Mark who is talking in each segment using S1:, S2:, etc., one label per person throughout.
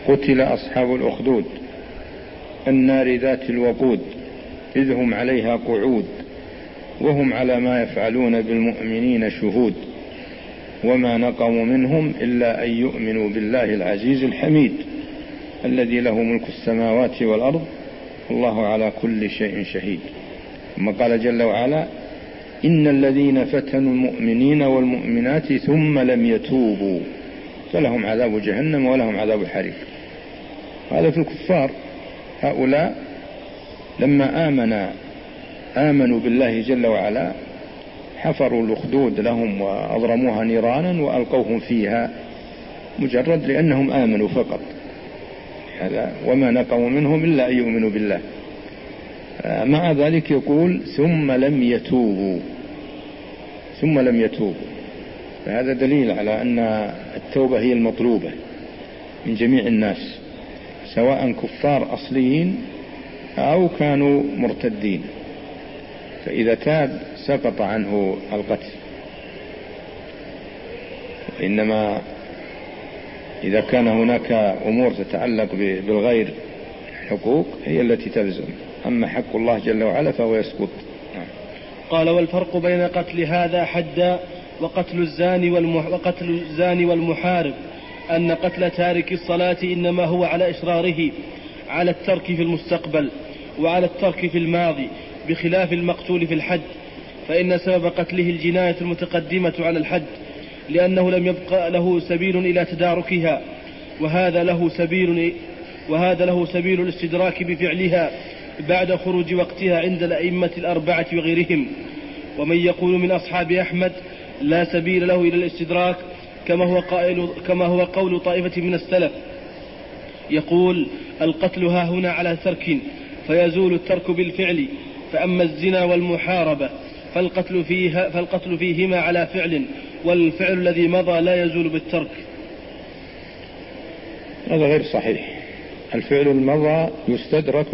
S1: قتل أصحاب الأخدود النار ذات الوقود إذ هم عليها قعود وهم على ما يفعلون بالمؤمنين شهود وما نقموا منهم إلا أن يؤمنوا بالله العزيز الحميد الذي له ملك السماوات والأرض والله على كل شيء شهيد. ثم قال جل وعلا إن الذين فتنوا المؤمنين والمؤمنات ثم لم يتوبوا فلهم عذاب جهنم ولهم عذاب الحريق. هذا في الكفار. هؤلاء لما آمنوا بالله جل وعلا حفروا الأخدود لهم وأضرموها نيرانا وألقوهم فيها مجرد لأنهم آمنوا فقط. هذا وما نقموا منهم إلا أن يؤمنوا بالله. مع ذلك يقول ثم لم يتوبوا فهذا دليل على أن التوبة هي المطلوبة من جميع الناس سواء كفار أصليين أو كانوا مرتدين، فإذا تاب سقط عنه القتل. إنما إذا كان هناك أمور تتعلق بالغير حقوق هي التي تلزم، أما حق الله جل وعلا فهو يسقط.
S2: قال والفرق بين قتل هذا حدا وقتل الزاني والمحارب أن قتل تارك الصلاة إنما هو على إصراره على الترك في المستقبل وعلى الترك في الماضي، بخلاف المقتول في الحد، فإن سبب قتله الجناية المتقدمة على الحد لأنه لم يبقى له سبيل إلى تداركها، وهذا له سبيل الاستدراك بفعلها بعد خروج وقتها عند الأئمة الأربعة وغيرهم. ومن يقول من أصحاب أحمد لا سبيل له إلى الاستدراك كما هو قول طائفة من السلف يقول القتل ها هنا على ترك فيزول الترك بالفعل، فأما الزنا والمحاربة فالقتل فيهما على فعل، والفعل الذي مضى لا يزول بالترك.
S1: هذا غير صحيح. الفعل المضى يستدرك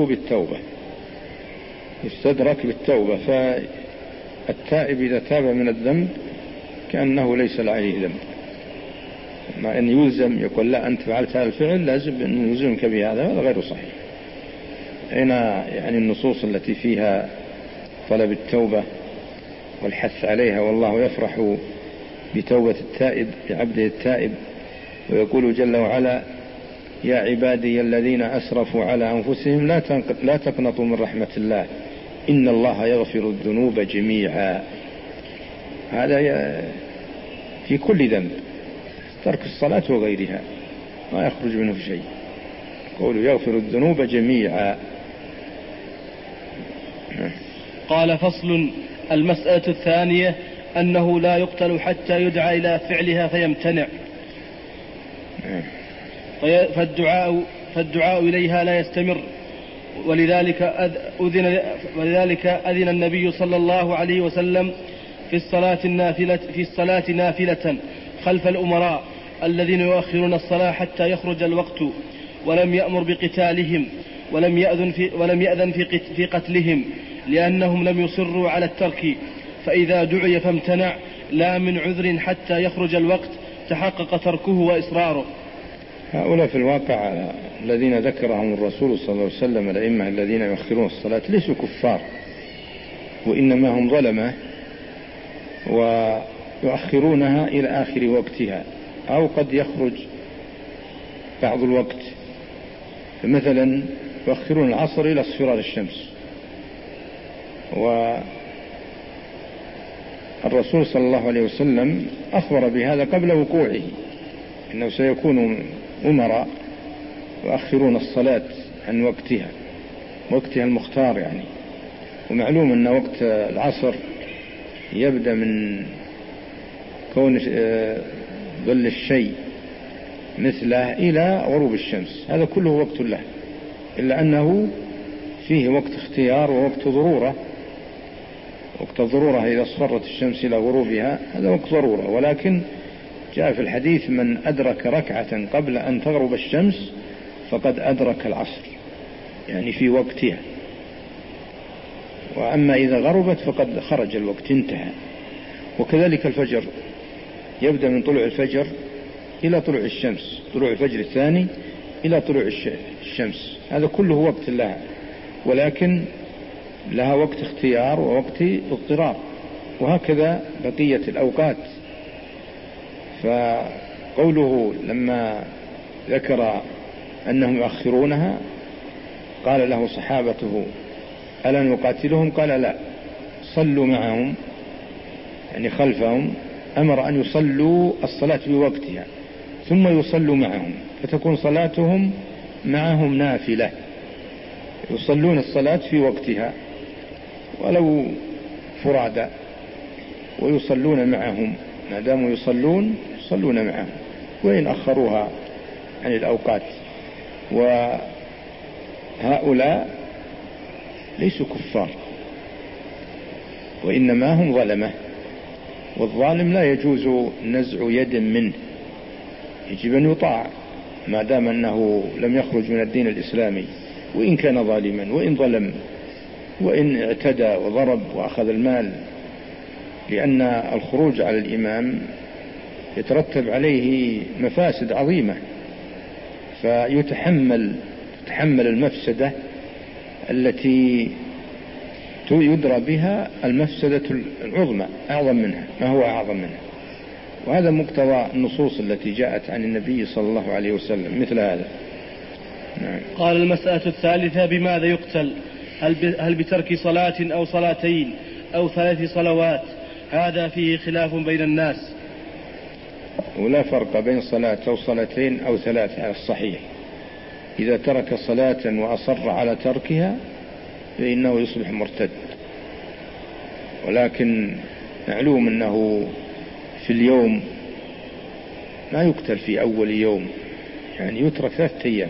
S1: بالتوبة، فالتائب إذا تاب من الذنب كأنه ليس عليه ذنب، مع أن يلزم يقول لا أنت فعلت هذا الفعل لازم أن يلزمك بهذا، هذا غير صحيح. هنا يعني النصوص التي فيها طلب التوبة والحث عليها، والله يفرح بتوبة التائب بعبده التائب، ويقول جل وعلا يا عبادي الذين أسرفوا على أنفسهم لا تقنطوا من رحمة الله إن الله يغفر الذنوب جميعا. هذا في كل ذنب، ترك الصلاة وغيرها ما يخرج منه شيء، قولوا يغفر الذنوب جميعا.
S2: قال فصل. المسألة الثانية أنه لا يقتل حتى يدعى إلى فعلها فيمتنع، فالدعاء إليها لا يستمر، ولذلك أذن النبي صلى الله عليه وسلم في الصلاة نافلة خلف الأمراء الذين يؤخرون الصلاة حتى يخرج الوقت، ولم يأمر بقتالهم ولم يأذن في قتلهم لأنهم لم يصروا على الترك، فإذا دعي فامتنع لا من عذر حتى يخرج الوقت تحقق تركه وإصراره.
S1: هؤلاء في الواقع الذين ذكرهم الرسول صلى الله عليه وسلم الأئمة الذين يؤخرون الصلاة ليسوا كفار، وإنما هم ظلمة ويؤخرونها إلى آخر وقتها، أو قد يخرج بعض الوقت، فمثلا يؤخرون العصر إلى اصفرار الشمس، والرسول صلى الله عليه وسلم أخبر بهذا قبل وقوعه، إنه سيكون أمراء يؤخرون الصلاة عن وقتها المختار يعني. ومعلوم أن وقت العصر يبدأ من كون ظل الشيء مثله إلى غروب الشمس، هذا كله وقت له، إلا أنه فيه وقت اختيار ووقت ضرورة. وقت الضرورة إذا اصفرت الشمس إلى غروبها هذا وقت ضرورة، ولكن جاء في الحديث من أدرك ركعة قبل أن تغرب الشمس فقد أدرك العصر، يعني في وقتها. وأما إذا غربت فقد خرج الوقت انتهى. وكذلك الفجر يبدأ من طلوع الفجر إلى طلوع الشمس، طلوع الفجر الثاني إلى طلوع الشمس، هذا كله وقت لها، ولكن لها وقت اختيار ووقت اضطرار، وهكذا بقية الأوقات. فقوله لما ذكر أنهم يؤخرونها قال له صحابته ألا نقاتلهم؟ قال لا، صلوا معهم، يعني خلفهم، أمر أن يصلوا الصلاة بوقتها ثم يصلوا معهم، فتكون صلاتهم معهم نافلة، يصلون الصلاة في وقتها ولو فرادى، ويصلون معهم، ما داموا يصلون معهم وإن أخروها عن الأوقات. وهؤلاء ليسوا كفار، وإنما هم ظلمة، والظالم لا يجوز نزع يد منه، يجب أن يطاع ما دام أنه لم يخرج من الدين الإسلامي، وإن كان ظالما، وإن ظلم، وإن اعتدى وضرب وأخذ المال، لأن الخروج على الإمام يترتب عليه مفاسد عظيمة، فيتحمل المفسدة التي يدرى بها المفسدة العظمى أعظم منها، ما هو أعظم منها، وهذا مقتضى النصوص التي جاءت عن النبي صلى الله عليه وسلم مثل هذا.
S2: نعم. قال المسألة الثالثة: بماذا يقتل؟ هل بترك صلاة أو صلاتين أو 3 صلوات؟ هذا فيه خلاف بين الناس،
S1: ولا فرق بين صلاة أو صلاتين أو 3 على الصحيح. إذا ترك صلاة وأصر على تركها فإنه يصبح مرتد، ولكن معلوم أنه في اليوم ما يقتل في أول يوم، يعني يترك 3 أيام،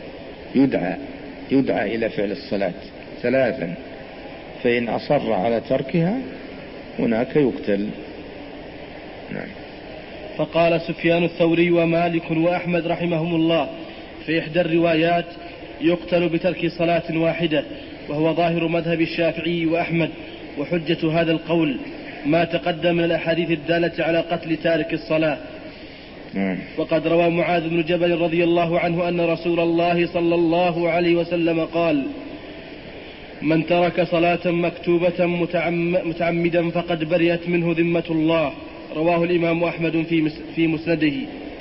S1: يدعى إلى فعل الصلاة 3، فإن أصر على تركها هناك يقتل. نعم.
S2: فقال سفيان الثوري ومالك وأحمد رحمهم الله في إحدى الروايات: يقتل بترك صلاة واحدة، وهو ظاهر مذهب الشافعي وأحمد، وحجة هذا القول ما تقدم من الأحاديث الدالة على قتل تارك الصلاة. وقد روى معاذ بن جبل رضي الله عنه أن رسول الله صلى الله عليه وسلم قال: من ترك صلاة مكتوبة متعمدا فقد برئت منه ذمة الله. رواه الإمام أحمد في مسنده.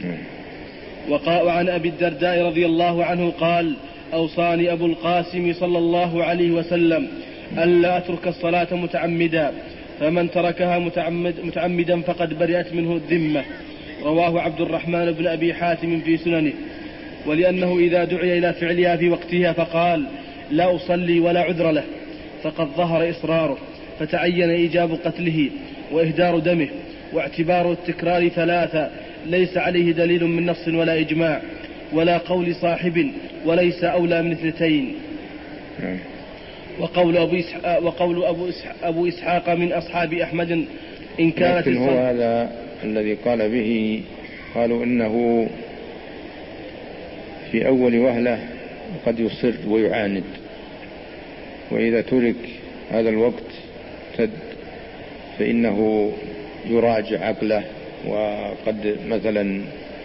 S2: وعن أبي الدرداء رضي الله عنه قال: أوصاني أبو القاسم صلى الله عليه وسلم ألا أترك الصلاة متعمدا، فمن تركها متعمدا فقد برئت منه الذمة. رواه عبد الرحمن بن أبي حاتم في سننه. ولأنه إذا دعي إلى فعلها في وقتها فقال لا أصلي ولا عذر له فقد ظهر إصراره، فتعين إيجاب قتله وإهدار دمه، واعتبار التكرار 3 ليس عليه دليل من نص ولا إجماع ولا قول صاحب، وليس أولى من 2. وقول أبو إسحاق من أصحاب أحمد إن كانت
S1: لكن هو هذا الذي قال به، قالوا إنه في أول وهلة قد يصر ويعاند، وإذا ترك هذا الوقت فإنه يراجع عقله، وقد مثلا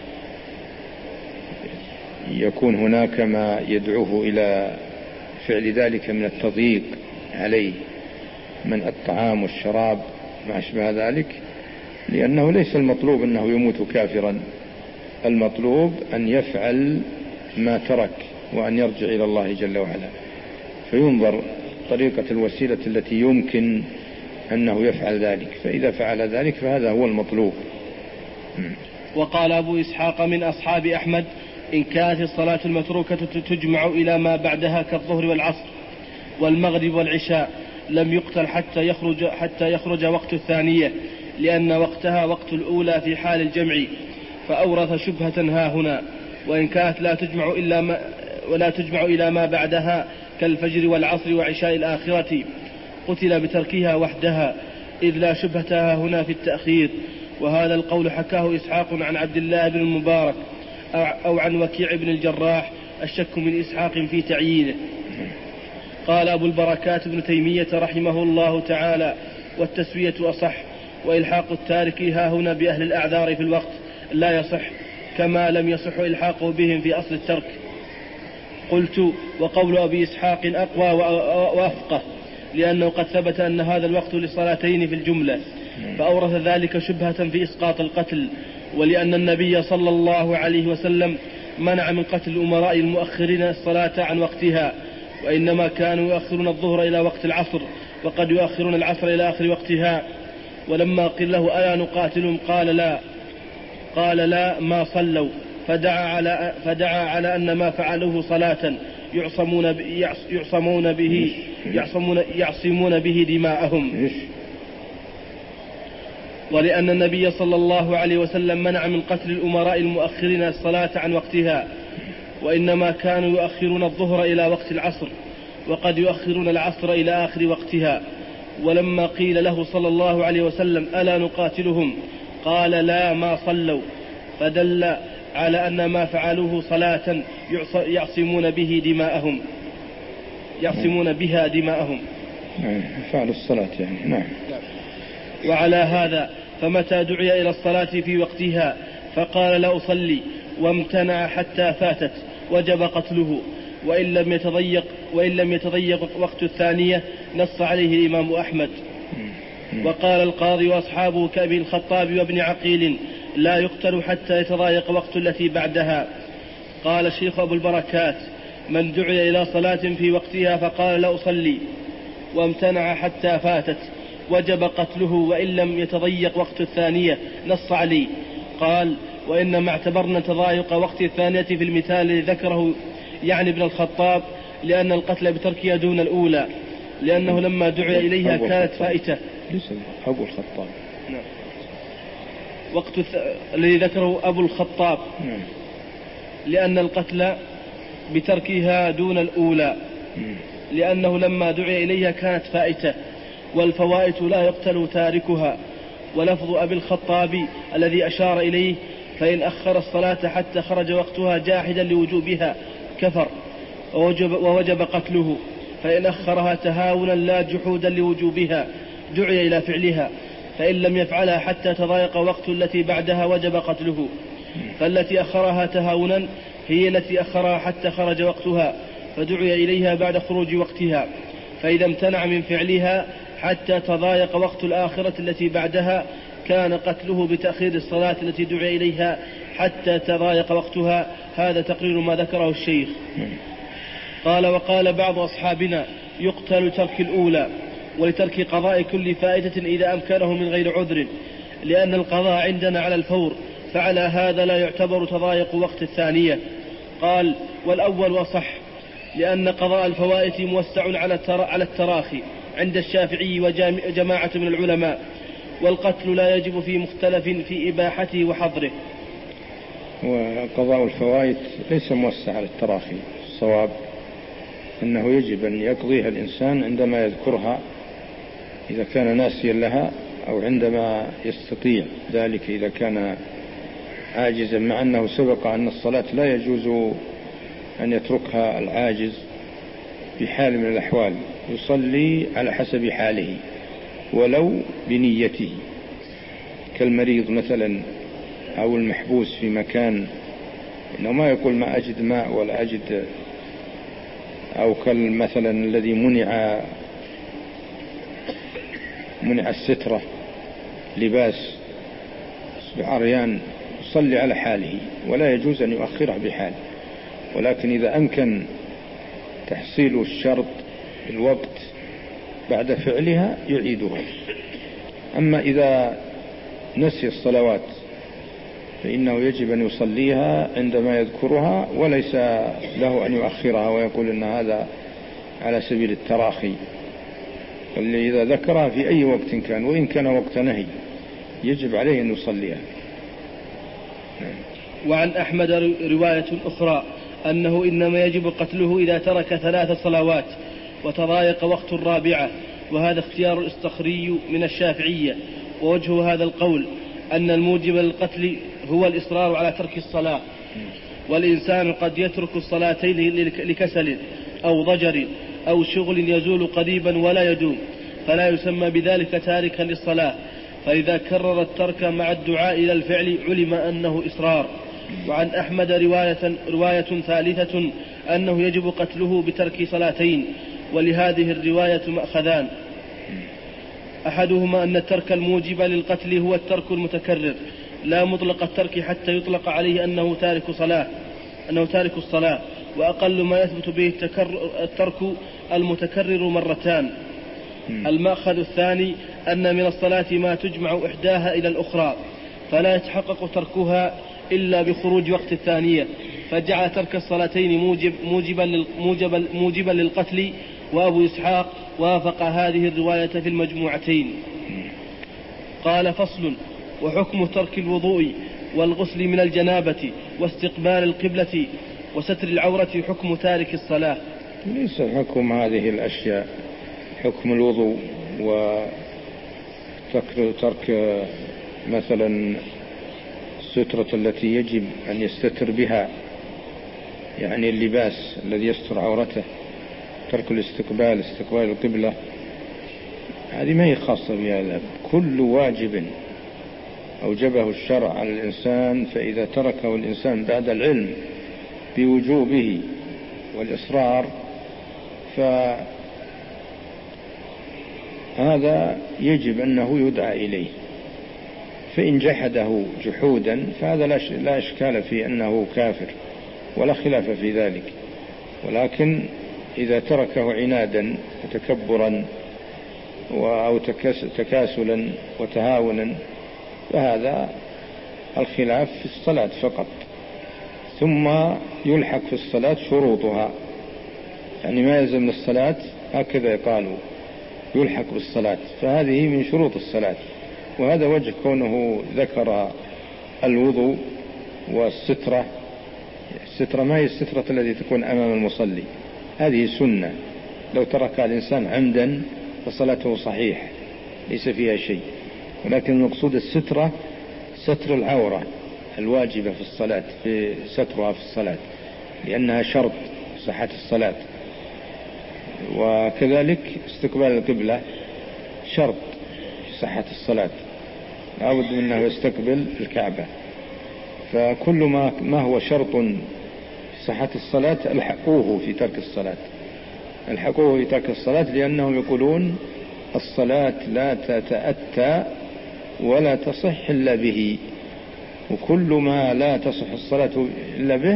S1: يكون هناك ما يدعوه إلى فعل ذلك من التضييق عليه من الطعام والشراب ما أشبه ذلك، لأنه ليس المطلوب أنه يموت كافرا، المطلوب أن يفعل ما ترك وأن يرجع إلى الله جل وعلا، فينظر طريقة الوسيلة التي يمكن أنه يفعل ذلك، فإذا فعل ذلك فهذا هو المطلوب.
S2: وقال أبو إسحاق من أصحاب أحمد إن كانت الصلاة المتروكة تجمع إلى ما بعدها كالظهر والعصر والمغرب والعشاء لم يقتل حتى يخرج وقت الثانية، لأن وقتها وقت الأولى في حال الجمع، فأورث شبهة ها هنا. وإن كانت ولا تجمع إلى ما بعدها كالفجر والعصر وعشاء الآخرة قتل بتركها وحدها، إذ لا شبهتها هنا في التأخير. وهذا القول حكاه إسحاق عن عبد الله بن المبارك أو عن وكيع بن الجراح، الشك من إسحاق في تعيينه. قال أبو البركات ابن تيمية رحمه الله تعالى: والتسوية أصح، وإلحاق التارك ها هنا بأهل الأعذار في الوقت لا يصح، كما لم يصح إلحاقه بهم في أصل الترك. قلت: وقول أبي إسحاق أقوى وأفقه، لأنه قد ثبت أن هذا الوقت للصلاتين في الجملة، فأورث ذلك شبهة في إسقاط القتل، ولأن النبي صلى الله عليه وسلم منع من قتل الأمراء المؤخرين الصلاة عن وقتها، وإنما كانوا يؤخرون الظهر إلى وقت العصر، وقد يؤخرون العصر إلى آخر وقتها. ولما قيل له: ألا نقاتلهم؟ قال لا ما صلوا، فدعا على أن ما فعلوه صلاة يعصمون به دماءهم. ولأن النبي صلى الله عليه وسلم منع من قتل الأمراء المؤخرين الصلاة عن وقتها، وإنما كانوا يؤخرون الظهر إلى وقت العصر، وقد يؤخرون العصر إلى آخر وقتها. ولما قيل له صلى الله عليه وسلم: ألا نقاتلهم؟ قال لا ما صلوا، فدل على أن ما فعلوه صلاة يعصمون بها دماءهم.
S1: فعل الصلاة يعني. نعم.
S2: وعلى هذا فمتى دعي إلى الصلاة في وقتها فقال: لا أصلي، وامتنع حتى فاتت، وجب قتله، وإن لم يتضيق وقت الثانية نص عليه الإمام أحمد. وقال القاضي وأصحابه كأبي الخطاب وابن عقيل: لا يقتل حتى يتضايق وقت التي بعدها. قال الشيخ أبو البركات: من دعي إلى صلاة في وقتها فقال: لا أصلي، وامتنع حتى فاتت، وجب قتله، وإن لم يتضيق وقت الثانية نص عليه. قال: وإنما اعتبرنا تضايق وقت الثانية في المثال الذي ذكره يعني ابن الخطاب، لأن القتل بتركها دون الأولى، لأنه لما دعي إليها كانت فائتة.
S1: أبو الخطاب.
S2: نعم. الذي ذكره أبو الخطاب.
S1: نعم.
S2: لأن القتل بتركها دون الأولى، لأنه لما دعي إليها كانت فائتة، والفوائت لا يقتل تاركها. ولفظ أبي الخطاب الذي أشار إليه: فإن أخر الصلاة حتى خرج وقتها جاحدا لوجوبها كفر، ووجب قتله. فإن أخرها تهاونا لا جحودا لوجوبها دعي إلى فعلها، فإن لم يفعلها حتى تضايق وقت التي بعدها وجب قتله. فالتي أخرها تهاونا هي التي أخرها حتى خرج وقتها، فدعي إليها بعد خروج وقتها. فإذا امتنع من فعلها حتى تضايق وقت الآخرة التي بعدها كان قتله بتأخير الصلاة التي دعي إليها حتى تضايق وقتها. هذا تقرير ما ذكره الشيخ. قال: وقال بعض أصحابنا: يقتل ترك الأولى، ولترك قضاء كل فائدة إذا أمكنه من غير عذر، لأن القضاء عندنا على الفور، فعلى هذا لا يعتبر تضايق وقت الثانية. قال: والأول أصح، لأن قضاء الفوائت موسع على التراخي عند الشافعي وجماعة من العلماء، والقتل لا يجب في مختلف في إباحته وحظره.
S1: وقضاء الفوائت ليس موسع على التراخي، الصواب أنه يجب أن يقضيها الإنسان عندما يذكرها إذا كان ناسيا لها، أو عندما يستطيع ذلك إذا كان عاجزا، مع أنه سبق أن الصلاة لا يجوز أن يتركها العاجز في حال من الأحوال، يصلي على حسب حاله ولو بنيته، كالمريض مثلا أو المحبوس في مكان إنه ما يقول ما أجد ماء ولا أجد، أو كالمثلا الذي منع السترة لباس بعريان، يصلي على حاله ولا يجوز أن يؤخره بحال. ولكن إذا أمكن تحصيل الشرط الوقت بعد فعلها يعيدها. أما إذا نسي الصلوات فإنه يجب أن يصليها عندما يذكرها، وليس له أن يؤخرها ويقول أن هذا على سبيل التراخي. اللي إذا ذكرها في أي وقت كان، وإن كان وقت نهي، يجب عليه أن يصليها.
S2: وعن أحمد رواية أخرى أنه إنما يجب قتله إذا ترك 3 صلوات وتضايق وقت الرابعة، وهذا اختيار الاستخري من الشافعية. ووجه هذا القول أن الموجب للقتل هو الإصرار على ترك الصلاة، والإنسان قد يترك الصلاتين لكسل أو ضجر أو شغل يزول قريبا ولا يدوم، فلا يسمى بذلك تاركا للصلاة. فإذا كرر الترك مع الدعاء إلى الفعل علم أنه إصرار، وعن أحمد رواية ثالثة أنه يجب قتله بترك صلاتين، ولهذه الرواية مأخذان: أحدهما أن الترك الموجب للقتل هو الترك المتكرر لا مطلق الترك حتى يطلق عليه أنه تارك الصلاة، وأقل ما يثبت به الترك المتكرر مرتان. المأخذ الثاني أن من الصلاة ما تجمع إحداها إلى الأخرى فلا يتحقق تركها إلا بخروج وقت الثانية، فجعل ترك الصلاتين موجبا للقتل. وأبو إسحاق وافق هذه الرواية في المجموعتين. قال: فصل: وحكم ترك الوضوء والغسل من الجنابة واستقبال القبلة وستر العورة حكم تارك الصلاة.
S1: ليس حكم هذه الأشياء حكم الوضوء وترك مثلا السترة التي يجب أن يستتر بها، يعني اللباس الذي يستر عورته، ترك استقبال القبلة، هذه ما هي خاصة بهذا. كل واجب أوجبه الشرع على الإنسان فإذا تركه الإنسان بعد العلم بوجوبه والإصرار فهذا يجب أنه يدعى إليه. فإن جحده جحودا فهذا لا إشكال في أنه كافر ولا خلاف في ذلك، ولكن إذا تركه عنادا وتكبرا أو تكاسلا وتهاونا فهذا الخلاف في الصلاة فقط. ثم يلحق في الصلاة شروطها، يعني ما يلزم من الصلاة هكذا قالوا يلحق بالصلاة، فهذه من شروط الصلاة. وهذا وجه كونه ذكر الوضوء والسترة. السترة ما هي السترة التي تكون أمام المصلي، هذه سنة، لو تركها الإنسان عمدا فصلاته صحيح ليس فيها شيء. ولكن المقصود السترة ستر العورة الواجبة في الصلاة، في سترها في الصلاة، لأنها شرط صحة الصلاة. وكذلك استقبال القبلة شرط في صحة الصلاة، لابد منه يستقبل الكعبة. فكل ما هو شرط في صحة الصلاة الحقوه في ترك الصلاة، لأنهم يقولون الصلاة لا تتأتى ولا تصح إلا به، وكل ما لا تصح الصلاة إلا به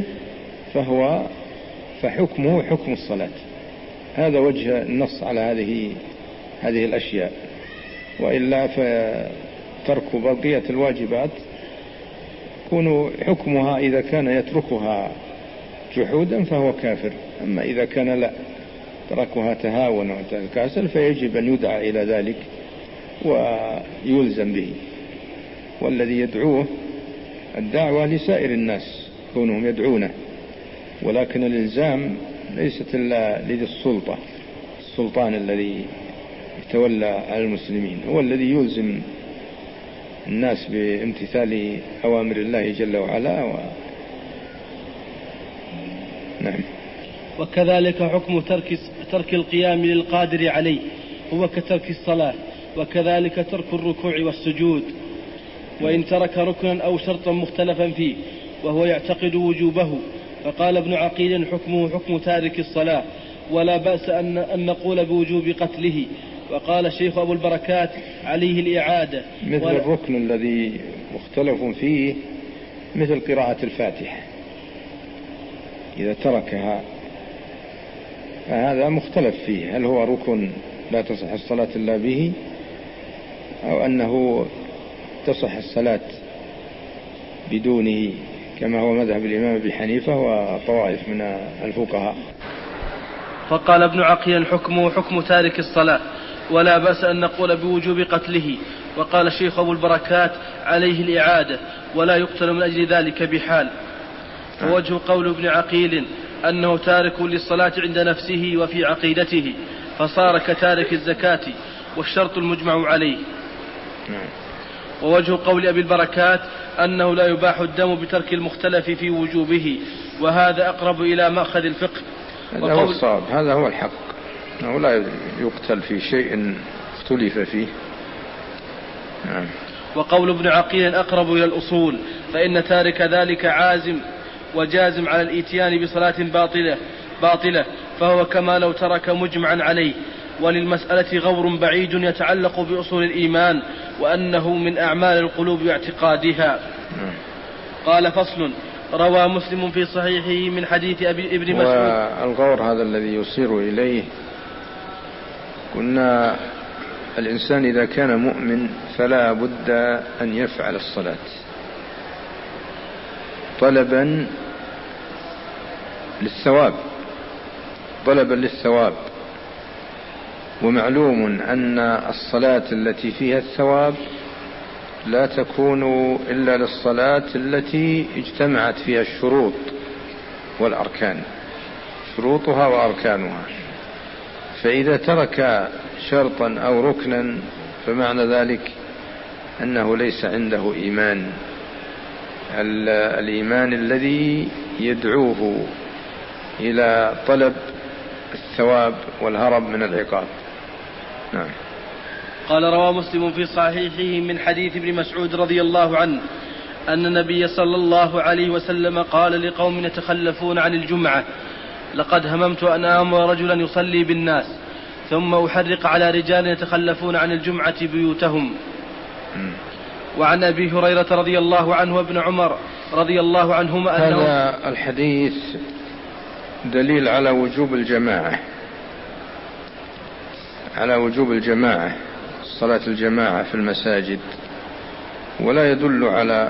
S1: فحكمه حكم الصلاة. هذا وجه النص على هذه الأشياء. وإلا فترك بقية الواجبات يكون حكمها إذا كان يتركها جحودا فهو كافر، أما إذا كان لا تركها تهاون وتكاسل فيجب أن يدعى إلى ذلك ويلزم به. والذي يدعوه الدعوة لسائر الناس كونهم يدعونه، ولكن الإلزام ليست إلا لذي السلطان الذي يتولى على المسلمين، هو الذي يلزم الناس بامتثال أوامر الله جل وعلا. نعم.
S2: وكذلك حكم ترك القيام للقادر عليه هو كترك الصلاة، وكذلك ترك الركوع والسجود، وإن ترك ركنا أو شرطا مختلفا فيه وهو يعتقد وجوبه. فقال ابن عقيل: حكمه حكم تارك الصلاة، ولا بأس أن نقول بوجوب قتله. وقال الشيخ أبو البركات: عليه الإعادة.
S1: مثل الركن الذي مختلف فيه مثل قراءة الفاتحة، إذا تركها فهذا مختلف فيه، هل هو ركن لا تصح الصلاة إلا به، أو أنه تصح الصلاة بدونه، كما هو مذهب الإمام أبي حنيفة وطوائف من الفقهاء.
S2: فقال ابن عقيل: حكمه حكم تارك الصلاة، ولا بأس أن نقول بوجوب قتله. وقال الشيخ أبو البركات: عليه الإعادة، ولا يقتل من أجل ذلك بحال. ووجه قول ابن عقيل أنه تارك للصلاة عند نفسه وفي عقيدته، فصار كتارك الزكاة والشرط المجمع عليه. ووجه قول أبي البركات أنه لا يباح الدم بترك المختلف في وجوبه، وهذا أقرب إلى مأخذ الفقه.
S1: هذا هو الصواب، هذا هو الحق، أنه لا يقتل في شيء اختلف فيه.
S2: وقول ابن عقيل أقرب إلى الأصول، فإن تارك ذلك عازم وجازم على الإتيان بصلاة باطلة فهو كما لو ترك مجمعا عليه. وللمسألة غور بعيد يتعلق بأصول الإيمان وأنه من أعمال القلوب واعتقادها. قال: فصل. روى مسلم في صحيحه من حديث ابن مسعود.
S1: والغور هذا الذي يصير إليه، قلنا الإنسان إذا كان مؤمن فلا بد أن يفعل الصلاة طلبا للثواب، ومعلوم أن الصلاة التي فيها الثواب لا تكون إلا للصلاة التي اجتمعت فيها الشروط والأركان، شروطها وأركانها. فإذا ترك شرطا أو ركنا فمعنى ذلك أنه ليس عنده إيمان، الإيمان الذي يدعوه إلى طلب الثواب والهرب من العقاب. نعم.
S2: قال: روى مسلم في صحيحه من حديث ابن مسعود رضي الله عنه أن النبي صلى الله عليه وسلم قال لقوم يتخلفون عن الجمعة: لقد هممت أن آمر رجلا يصلي بالناس ثم أحرق على رجال يتخلفون عن الجمعة بيوتهم. وعن أبي هريرة رضي الله عنه وابن عمر رضي الله عنهما
S1: هذا الحديث دليل على وجوب الجماعة، صلاة الجماعة في المساجد، ولا يدل على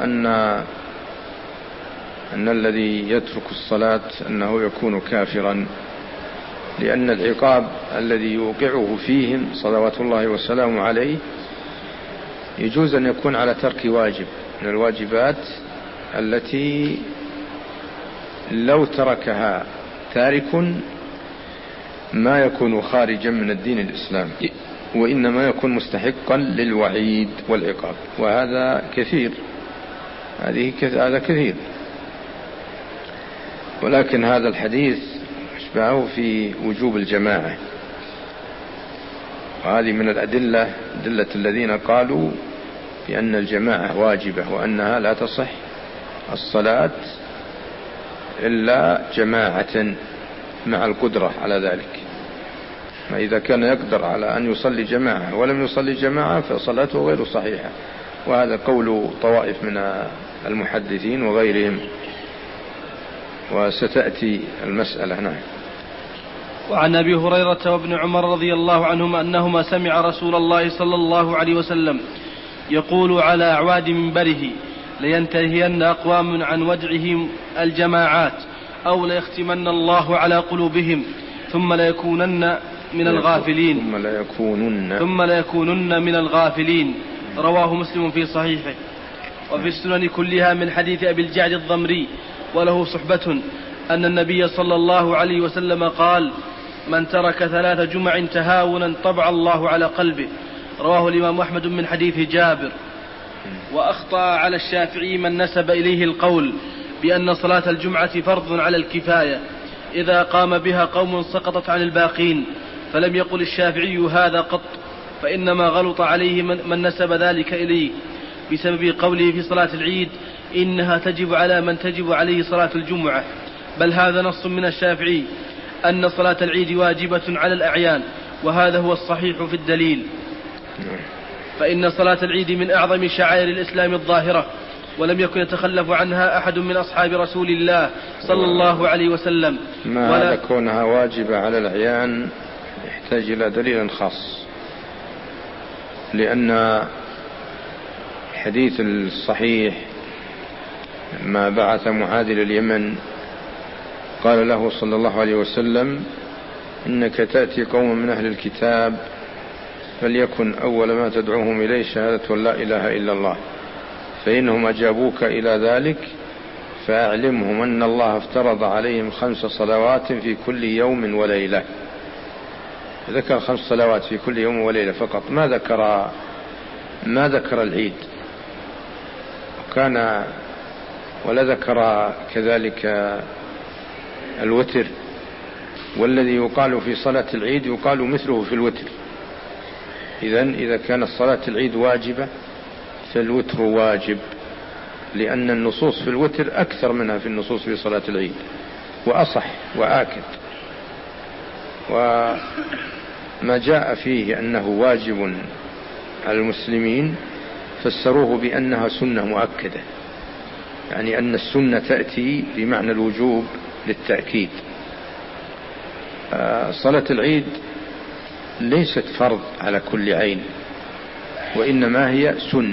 S1: أن الذي يترك الصلاة أنه يكون كافرا، لأن العقاب الذي يوقعه فيهم صلوات الله وسلامه عليه يجوز أن يكون على ترك واجب من الواجبات التي لو تركها تارك ما يكون خارجا من الدين الإسلامي، وإنما يكون مستحقا للوعيد والعقاب، وهذا كثير، هذا كثير. ولكن هذا الحديث أشبهه في وجوب الجماعة، وهذه من الأدلة الذين قالوا بأن الجماعة واجبة وأنها لا تصح الصلاة إلا جماعة مع القدرة على ذلك. ما إذا كان يقدر على أن يصلي جماعة ولم يصلي جماعة فصلاته غير صحيحة، وهذا قول طوائف من المحدثين وغيرهم، وستأتي المسألة. نعم.
S2: وعن أبي هريرة وابن عمر رضي الله عنهما أنهما سمع رسول الله صلى الله عليه وسلم يقول على أعواد منبره: لينتهين أقوام عن ودعهم الجماعات أو ليختمن الله على قلوبهم ثم ليكونن من الغافلين. رواه مسلم في صحيحه. وفي السنن كلها من حديث أبي الجعد الضمري وله صحبة أن النبي صلى الله عليه وسلم قال: من ترك 3 جمع تهاونا طبع الله على قلبه. رواه الإمام أحمد من حديث جابر. وأخطأ على الشافعي من نسب إليه القول بأن صلاة الجمعة فرض على الكفاية، إذا قام بها قوم سقطت عن الباقين، فلم يقل الشافعي هذا قط، فإنما غلط عليه من نسب ذلك إليه بسبب قوله في صلاة العيد: إنها تجب على من تجب عليه صلاة الجمعة، بل هذا نص من الشافعي أن صلاة العيد واجبة على الأعيان، وهذا هو الصحيح في الدليل، فإن صلاة العيد من أعظم شعائر الإسلام الظاهرة، ولم يكن يتخلف عنها أحد من أصحاب رسول الله صلى الله عليه وسلم.
S1: ما كونها واجبة على الأعيان يحتاج إلى دليل خاص، لأن الحديث الصحيح ما بعث معاذ إلى اليمن قال له صلى الله عليه وسلم: إنك تأتي قوم من أهل الكتاب فليكن أول ما تدعوهم إليه شهادة لا إله إلا الله، فإنهم أجابوك إلى ذلك فأعلمهم أن الله افترض عليهم 5 صلوات في كل يوم وليلة. ذكر 5 صلوات في كل يوم وليلة فقط، ما ذكر العيد، ولا ذكر كذلك الوتر، والذي يقال في صلاة العيد يقال مثله في الوتر. إذا كانت صلاة العيد واجبة فالوتر واجب، لأن النصوص في الوتر أكثر منها في النصوص في صلاة العيد، وأصح وآكد. وما جاء فيه أنه واجب على المسلمين فسروه بأنها سنة مؤكدة، يعني أن السنة تأتي بمعنى الوجوب للتأكيد. صلاة العيد ليست فرض على كل عين، وإنما هي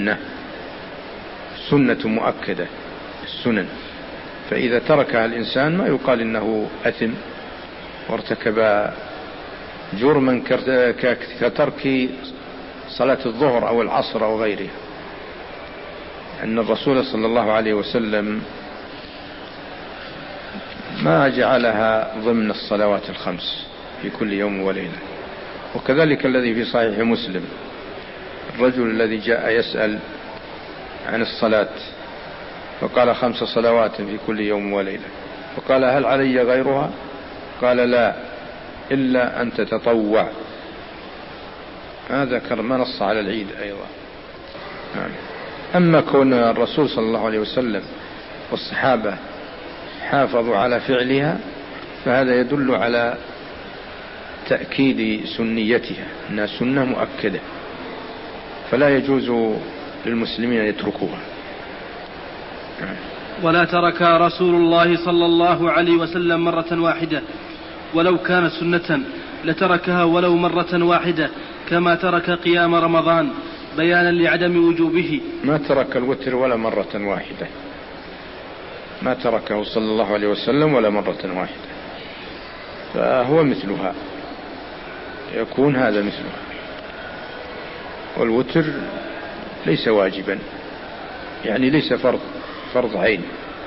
S1: سنة مؤكدة السنن، فإذا تركها الإنسان ما يقال إنه أثم وارتكب جرما كترك صلاة الظهر أو العصر أو غيرها. أن الرسول صلى الله عليه وسلم ما جعلها ضمن الصلوات الخمس في كل يوم وليلة. وكذلك الذي في صحيح مسلم، الرجل الذي جاء يسأل عن الصلاة فقال 5 صلوات في كل يوم وليلة، فقال هل علي غيرها؟ قال لا، إلا أن تتطوع. هذا ما نص على العيد أيضا. أما كون الرسول صلى الله عليه وسلم والصحابة حافظوا على فعلها فهذا يدل على تأكيد سنيتها، أنها سنة مؤكدة، فلا يجوز للمسلمين أن يتركوها.
S2: ولا ترك رسول الله صلى الله عليه وسلم مرة واحدة، ولو كانت سنة لتركها ولو مرة واحدة، كما ترك قيام رمضان بيانا لعدم وجوبه.
S1: ما ترك الوتر ولا مرة واحدة، ما تركه صلى الله عليه وسلم ولا مرة واحدة، فهو مثلها، يكون هذا مثلها. والوتر ليس واجبا، يعني ليس فرض عين.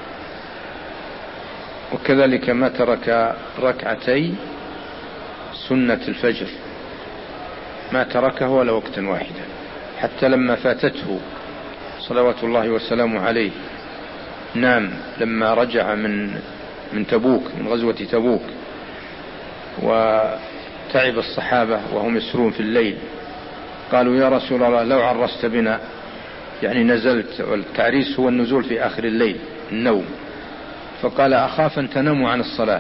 S1: وكذلك ما ترك ركعتي سنة الفجر ما تركه ولا وقتا واحدا، حتى لما فاتته صلوات الله وسلامه عليه نام لما رجع من تبوك، من غزوة تبوك، وتعب الصحابة وهم يسرون في الليل، قالوا يا رسول الله لو عرست بنا، يعني نزلت، والتعريس هو النزول في آخر الليل، النوم، فقال أخاف أن تناموا عن الصلاة،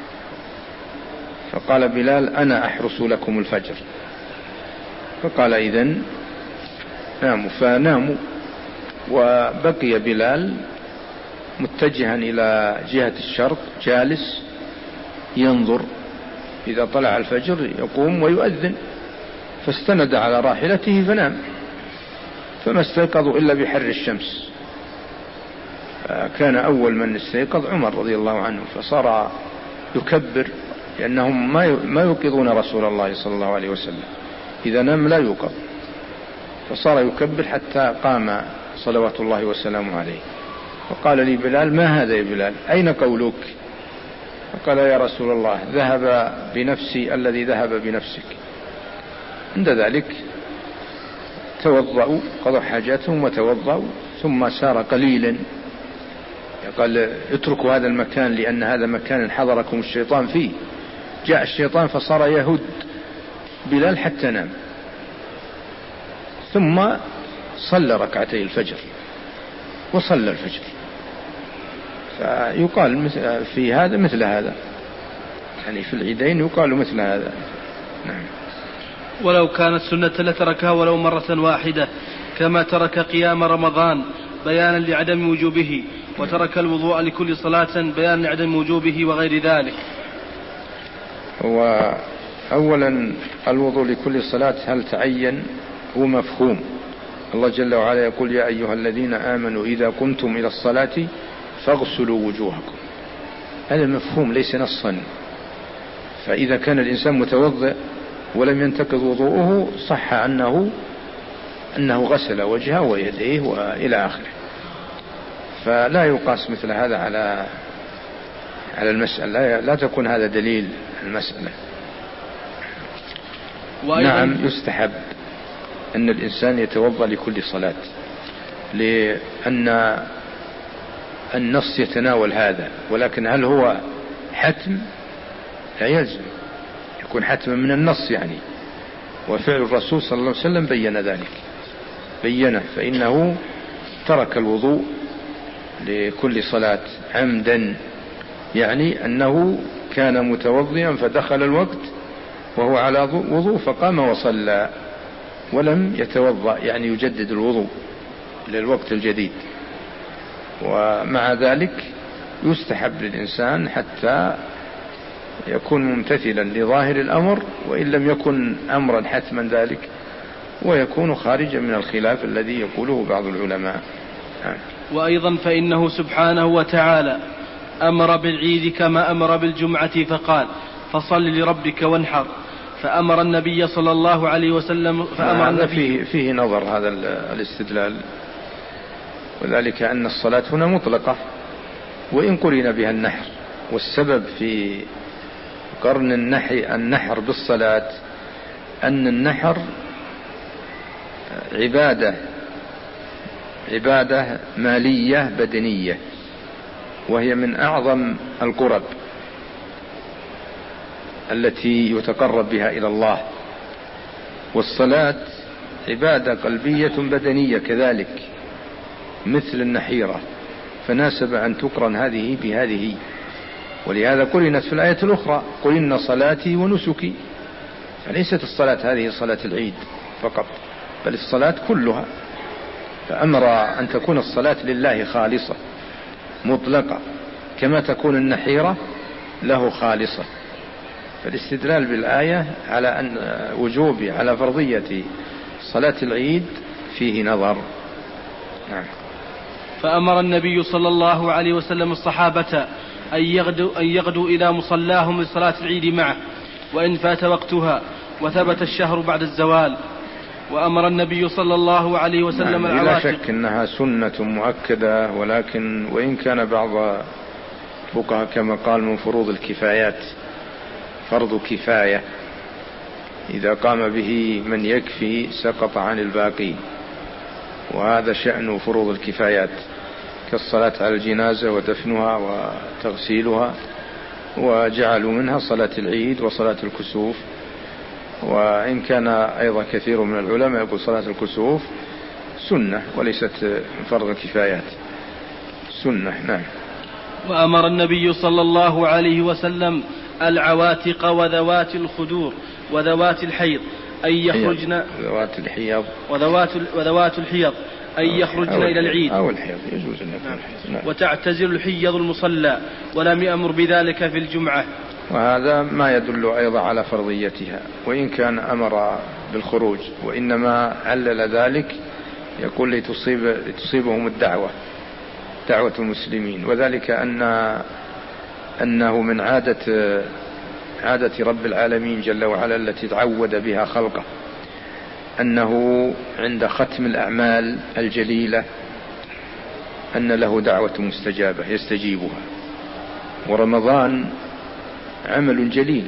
S1: فقال بلال أنا أحرس لكم الفجر، فقال إذن ناموا، فناموا، وبقي بلال متجها إلى جهة الشرق جالس ينظر، إذا طلع الفجر يقوم ويؤذن، فاستند على راحلته فنام، فما استيقظوا إلا بحر الشمس. كان أول من استيقظ عمر رضي الله عنه، فصار يكبر، لأنهم ما يوقظون رسول الله صلى الله عليه وسلم، إذا نام لا يوقظ، فصار يكبر حتى قام صلوات الله وسلامه عليه، فقال لي بلال ما هذا يا بلال، أين قولك؟ فقال يا رسول الله ذهب بنفسي الذي ذهب بنفسك. عند ذلك توضأوا، قضوا حاجاتهم وتوضأوا، ثم سار قليلا، قال اتركوا هذا المكان لأن هذا مكان حضركم الشيطان فيه. جاء الشيطان فصار يهد بلال حتى نام، ثم صلى ركعتي الفجر وصلى الفجر. فيقال في هذا مثل هذا، يعني في العيدين يقال مثل هذا. نعم.
S2: ولو كانت سنة لتركها ولو مرة واحدة، كما ترك قيام رمضان بيانا لعدم وجوبه، وترك الوضوء لكل صلاة بيانا لعدم وجوبه وغير ذلك.
S1: وأولا الوضوء لكل صلاة هل تعين؟ هو مفهوم. الله جل وعلا يقول يا أيها الذين آمنوا إذا قمتم إلى الصلاة فاغسلوا وجوهكم، هذا مفهوم ليس نصا. فإذا كان الإنسان متوضئ ولم ينتقض وضوءه صح أنه غسل وجهه ويديه وإلى آخره، فلا يقاس مثل هذا على المسألة، لا تكون هذا دليل المسألة. نعم يستحب أن الإنسان يتوضأ لكل صلاة، لأن النص يتناول هذا، ولكن هل هو حتم؟ لا يلزم يكون حتما من النص يعني، وفعل الرسول صلى الله عليه وسلم بين ذلك. بينه، فإنه ترك الوضوء لكل صلاة عمدا، يعني أنه كان متوضئا فدخل الوقت وهو على وضوء فقام وصلى ولم يتوضأ، يعني يجدد الوضوء للوقت الجديد. ومع ذلك يستحب للإنسان حتى يكون ممتثلا لظاهر الأمر، وإن لم يكن أمرا حتما ذلك، ويكون خارجا من الخلاف الذي يقوله بعض العلماء.
S2: وأيضا فإنه سبحانه وتعالى أمر بالعيد كما أمر بالجمعة فقال فصل لربك وانحر، فأمر النبي صلى الله عليه وسلم
S1: فيه نظر هذا الاستدلال، وذلك أن الصلاة هنا مطلقة وإن قرن بها النحر، والسبب في قرن النحر بالصلاة أن النحر عبادة مالية بدنية، وهي من أعظم القرب التي يتقرب بها إلى الله، والصلاة عبادة قلبية بدنية كذلك مثل النحيرة، فناسب أن تقرن هذه بهذه. ولهذا قرنت في الآية الأخرى قل صلاتي ونسكي، فليست الصلاة هذه صلاة العيد فقط، بل الصلاة كلها، فأمر أن تكون الصلاة لله خالصة مطلقة كما تكون النحيرة له خالصة. فالاستدلال بالآية على أن وجوب على فرضية صلاة العيد فيه نظر. نعم.
S2: فأمر النبي صلى الله عليه وسلم الصحابة أن يغدوا إلى مصلاهم لصلاة العيد معه وإن فات وقتها وثبت الشهر بعد الزوال. وأمر النبي صلى الله عليه وسلم
S1: لا شك أنها سنة مؤكدة، ولكن وإن كان بعض الفقهاء كما قال من فروض الكفايات، فرض كفاية إذا قام به من يكفي سقط عن الباقين، وهذا شأن فروض الكفايات كالصلاة على الجنازة ودفنها وتغسيلها، وجعلوا منها صلاة العيد وصلاة الكسوف. وإن كان أيضا كثير من العلماء يقول صلاة الكسوف سنة وليست فرض الكفايات، سنة. نعم.
S2: وأمر النبي صلى الله عليه وسلم العواتق وذوات الخدور وذوات الحيض أن يخرجن وذوات الحيض أن يخرجن إلى العيد
S1: أو الحيض يجوز.
S2: نعم. وتعتزل الحيض المصلى، ولم يأمر بذلك في الجمعة،
S1: وهذا ما يدل أيضا على فرضيتها، وإن كان أمر بالخروج، وإنما علل ذلك يقول لتصيبهم دعوة المسلمين، وذلك أنه من عادة رب العالمين جل وعلا التي تعود بها خلقه، أنه عند ختم الأعمال الجليلة أن له دعوة مستجابة يستجيبها. ورمضان عمل جليل،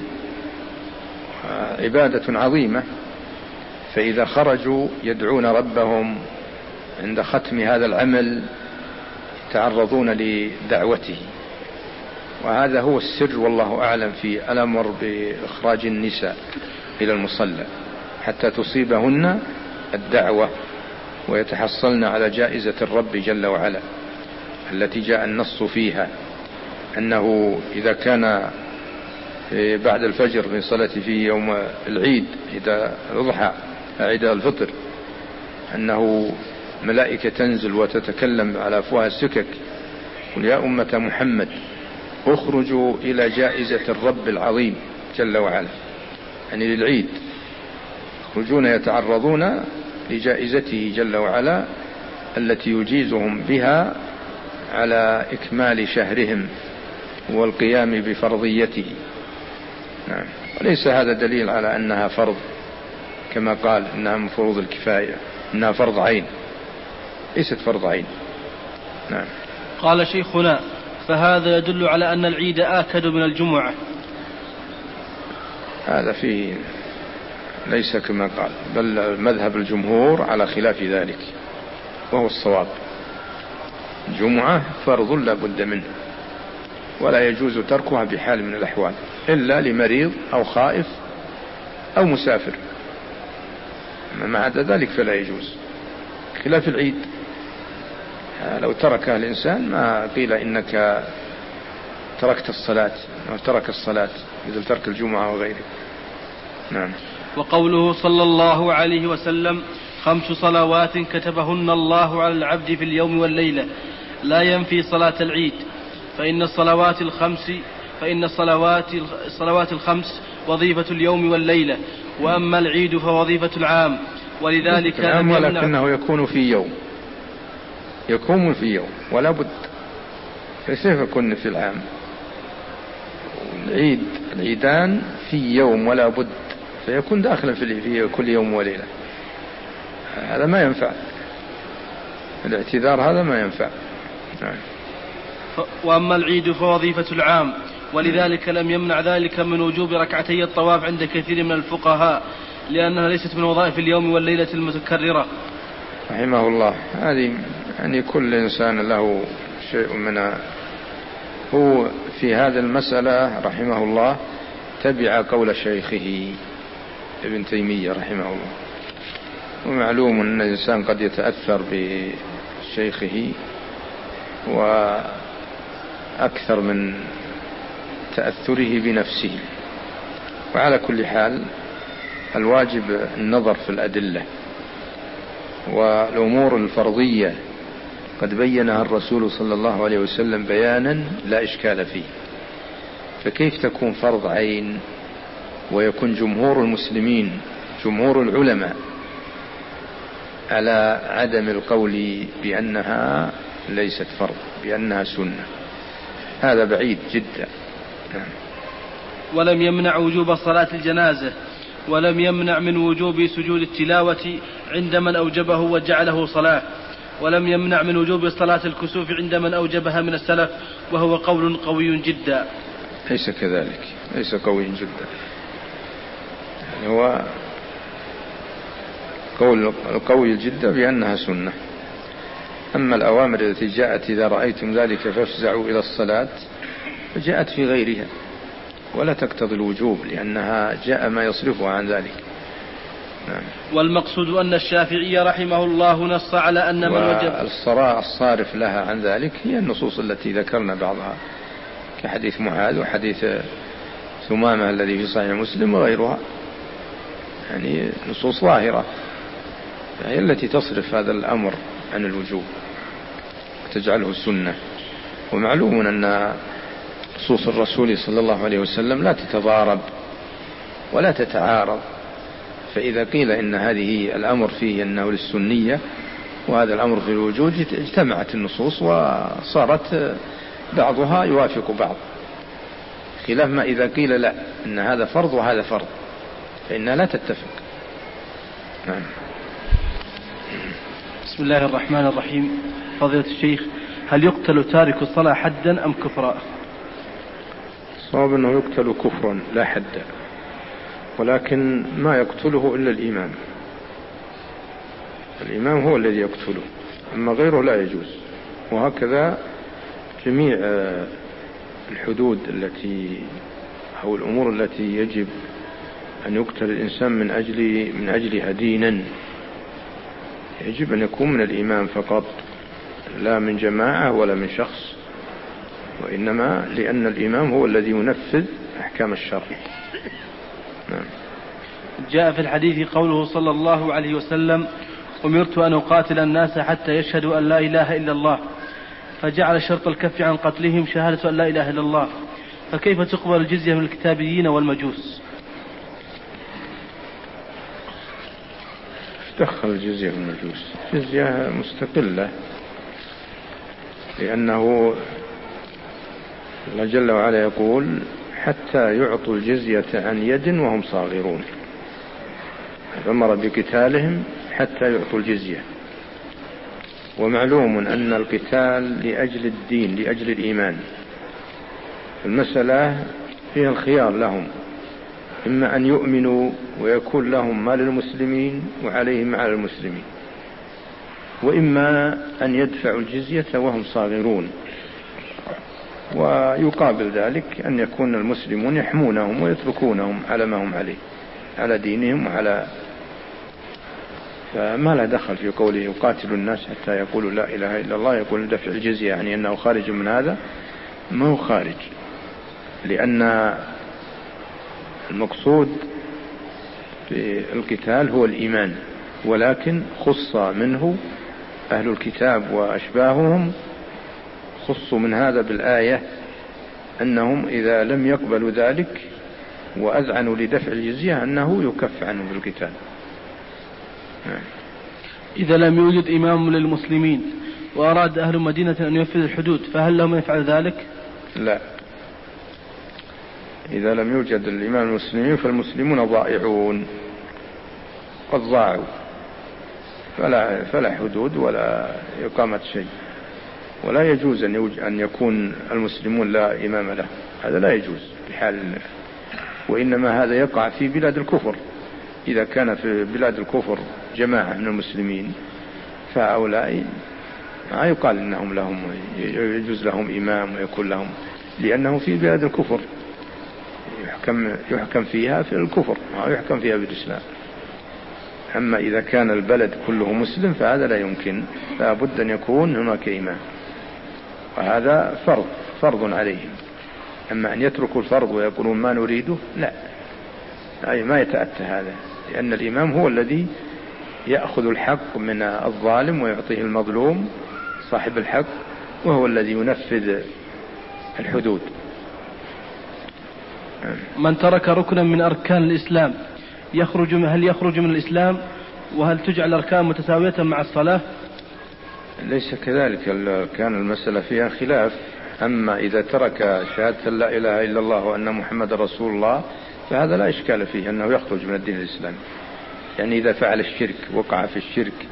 S1: عبادة عظيمة، فإذا خرجوا يدعون ربهم عند ختم هذا العمل يتعرضون لدعوته، وهذا هو السر والله أعلم في الأمر بإخراج النساء إلى المصلى حتى تصيبهن الدعوة ويتحصلن على جائزة الرب جل وعلا التي جاء النص فيها، أنه إذا كان بعد الفجر من صلاة في يوم العيد إذا الأضحى عيد الفطر، أنه ملائكة تنزل وتتكلم على أفواه السكك قل يا أمة محمد اخرجوا إلى جائزة الرب العظيم جل وعلا، يعني للعيد، يخرجون يتعرضون لجائزته جل وعلا التي يجيزهم بها على إكمال شهرهم والقيام بفرضيته. نعم. وليس هذا دليل على أنها فرض كما قال إنها من فروض الكفاية، إنها فرض عين، ليست فرض عين. نعم.
S2: قال شيخنا فهذا يدل على أن العيد آكد من الجمعة.
S1: هذا فيه ليس كما قال، بل مذهب الجمهور على خلاف ذلك وهو الصواب. الجمعة فرض لا بد منه، ولا يجوز تركها بحال من الأحوال إلا لمريض أو خائف أو مسافر، ما عدا ذلك فلا يجوز. خلاف العيد، لو تركها الإنسان ما قيل إنك تركت الصلاة أو ترك الصلاة مثل ترك الجمعة وغيره. نعم.
S2: وقوله صلى الله عليه وسلم 5 صلوات كتبهن الله على العبد في اليوم والليلة لا ينفي صلاة العيد، فإن الصلوات الخمس وظيفة اليوم والليلة، وأما العيد فوظيفة العام، ولذلك
S1: العام ولكنه يكون في يوم ولا بد، كيف يكون في العام؟ العيدان في يوم ولا بد، فيكون داخلا في كل يوم وليلة. هذا ما ينفع، الاعتذار هذا ما ينفع.
S2: وأما العيد فوظيفة العام، ولذلك لم يمنع ذلك من وجوب ركعتي الطواف عند كثير من الفقهاء، لأنها ليست من وظائف اليوم والليلة المتكررة.
S1: رحمه الله. هذه يعني كل إنسان له شيء منها. هو في هذه المسألة رحمه الله تبع قول شيخه ابن تيمية رحمه الله. ومعلوم أن الإنسان قد يتأثر بشيخه وأكثر من تأثره بنفسه. وعلى كل حال الواجب النظر في الأدلة، والأمور الفرضية قد بينها الرسول صلى الله عليه وسلم بيانا لا إشكال فيه، فكيف تكون فرض عين ويكون جمهور المسلمين جمهور العلماء على عدم القول بأنها ليست فرض، بأنها سنة؟ هذا بعيد جدا.
S2: ولم يمنع وجوب صلاة الجنازة، ولم يمنع من وجوب سجود التلاوة عند من أوجبه وجعله صلاة، ولم يمنع من وجوب صلاة الكسوف عند من أوجبها من السلف، وهو قول قوي جدا.
S1: ليس كذلك، ليس قوي جدا، يعني هو قول القوي جدا بأنها سنة. أما الأوامر التي جاءت إذا رأيتم ذلك فافزعوا إلى الصلاة فجاءت في غيرها ولا تقتضي الوجوب، لأنها جاء ما يصرفها عن ذلك. نعم.
S2: والمقصود أن الشافعي رحمه الله نص على أن من وجب
S1: الصارف لها عن ذلك هي النصوص التي ذكرنا بعضها كحديث معاذ وحديث ثمامة الذي في صحيح مسلم وغيرها، يعني نصوص ظاهرة هي التي تصرف هذا الأمر عن الوجوب تجعله سنة. ومعلوم أن نصوص الرسول صلى الله عليه وسلم لا تتضارب ولا تتعارض، فإذا قيل إن هذه الأمر فيه أنه للسنية وهذا الأمر في الوجود اجتمعت النصوص وصارت بعضها يوافق بعض، خلاف ما إذا قيل لا إن هذا فرض وهذا فرض فإنها لا تتفق. نعم.
S2: بسم الله الرحمن الرحيم. فضيلة الشيخ، هل يقتل تارك الصلاة حدا أم كفرا؟
S1: صواب أنه يقتل كفرا لا حدا، ولكن ما يقتله إلا الإمام. الإمام هو الذي يقتله، أما غيره لا يجوز. وهكذا جميع الحدود التي أو الأمور التي يجب أن يقتل الإنسان من أجلها دينا يجب أن يكون من الإمام فقط، لا من جماعة ولا من شخص، وإنما لأن الإمام هو الذي ينفذ أحكام الشرع. نعم.
S2: جاء في الحديث قوله صلى الله عليه وسلم: أمرت أن أقاتل الناس حتى يشهدوا أن لا إله إلا الله، فجعل شرط الكف عن قتلهم شهادة أن لا إله إلا الله، فكيف تقبل الجزية من الكتابيين والمجوس؟
S1: دخل الجزية والمجوس، جزية مستقلة، لأنه الله جل وعلا يقول: حتى يعطوا الجزية عن يد وهم صاغرون، فأمر بقتالهم حتى يعطوا الجزية. ومعلوم أن القتال لأجل الدين لأجل الإيمان، المسألة فيها الخيار لهم، إما أن يؤمنوا ويكون لهم ما للمسلمين وعليهم على المسلمين، وإما أن يدفعوا الجزية وهم صاغرون. ويقابل ذلك أن يكون المسلمون يحمونهم ويتركونهم على ما هم عليه، على دينهم وعلى فما لا دخل في قوله يقاتل الناس حتى يقولوا لا إله إلا الله، يقول دفع الجزية يعني أنه خارج من هذا، ما هو خارج، لأن المقصود في القتال هو الإيمان، ولكن خص منه أهل الكتاب وأشباههم، خصوا من هذا بالآية أنهم إذا لم يقبلوا ذلك وأذعنوا لدفع الجزية أنه يكف عنه بالقتال.
S2: إذا لم يوجد إمام للمسلمين وأراد أهل مدينة أن ينفذ الحدود فهل لهم يفعل ذلك؟
S1: لا، إذا لم يوجد الإمام المسلمين فالمسلمون ضائعون، قد ضاعوا، فلا حدود ولا إقامة شيء، ولا يجوز أن يكون المسلمون لا إمام له، هذا لا يجوز بحال، وإنما هذا يقع في بلاد الكفر. إذا كان في بلاد الكفر جماعة من المسلمين فهؤلاء ما يقال إنهم لهم يجوز لهم إمام ويكون لهم، لأنه في بلاد الكفر يحكم فيها في الكفر ما يحكم فيها بالإسلام. أما إذا كان البلد كله مسلم فهذا لا يمكن، لا بد أن يكون هناك إمام، وهذا فرض عليهم. أما أن يتركوا الفرض ويقولون ما نريده، لا، أي ما يتأتى هذا، لأن الإمام هو الذي يأخذ الحق من الظالم ويعطيه المظلوم صاحب الحق، وهو الذي ينفذ الحدود.
S2: من ترك ركنا من أركان الإسلام هل يخرج من الإسلام؟ وهل تجعل الأركان متساوية مع الصلاة؟
S1: ليس كذلك، كان المسألة فيها خلاف. أما إذا ترك شهادة لا إله إلا الله وأن محمد رسول الله فهذا لا إشكال فيه أنه يخرج من الدين الإسلامي. يعني إذا فعل الشرك وقع في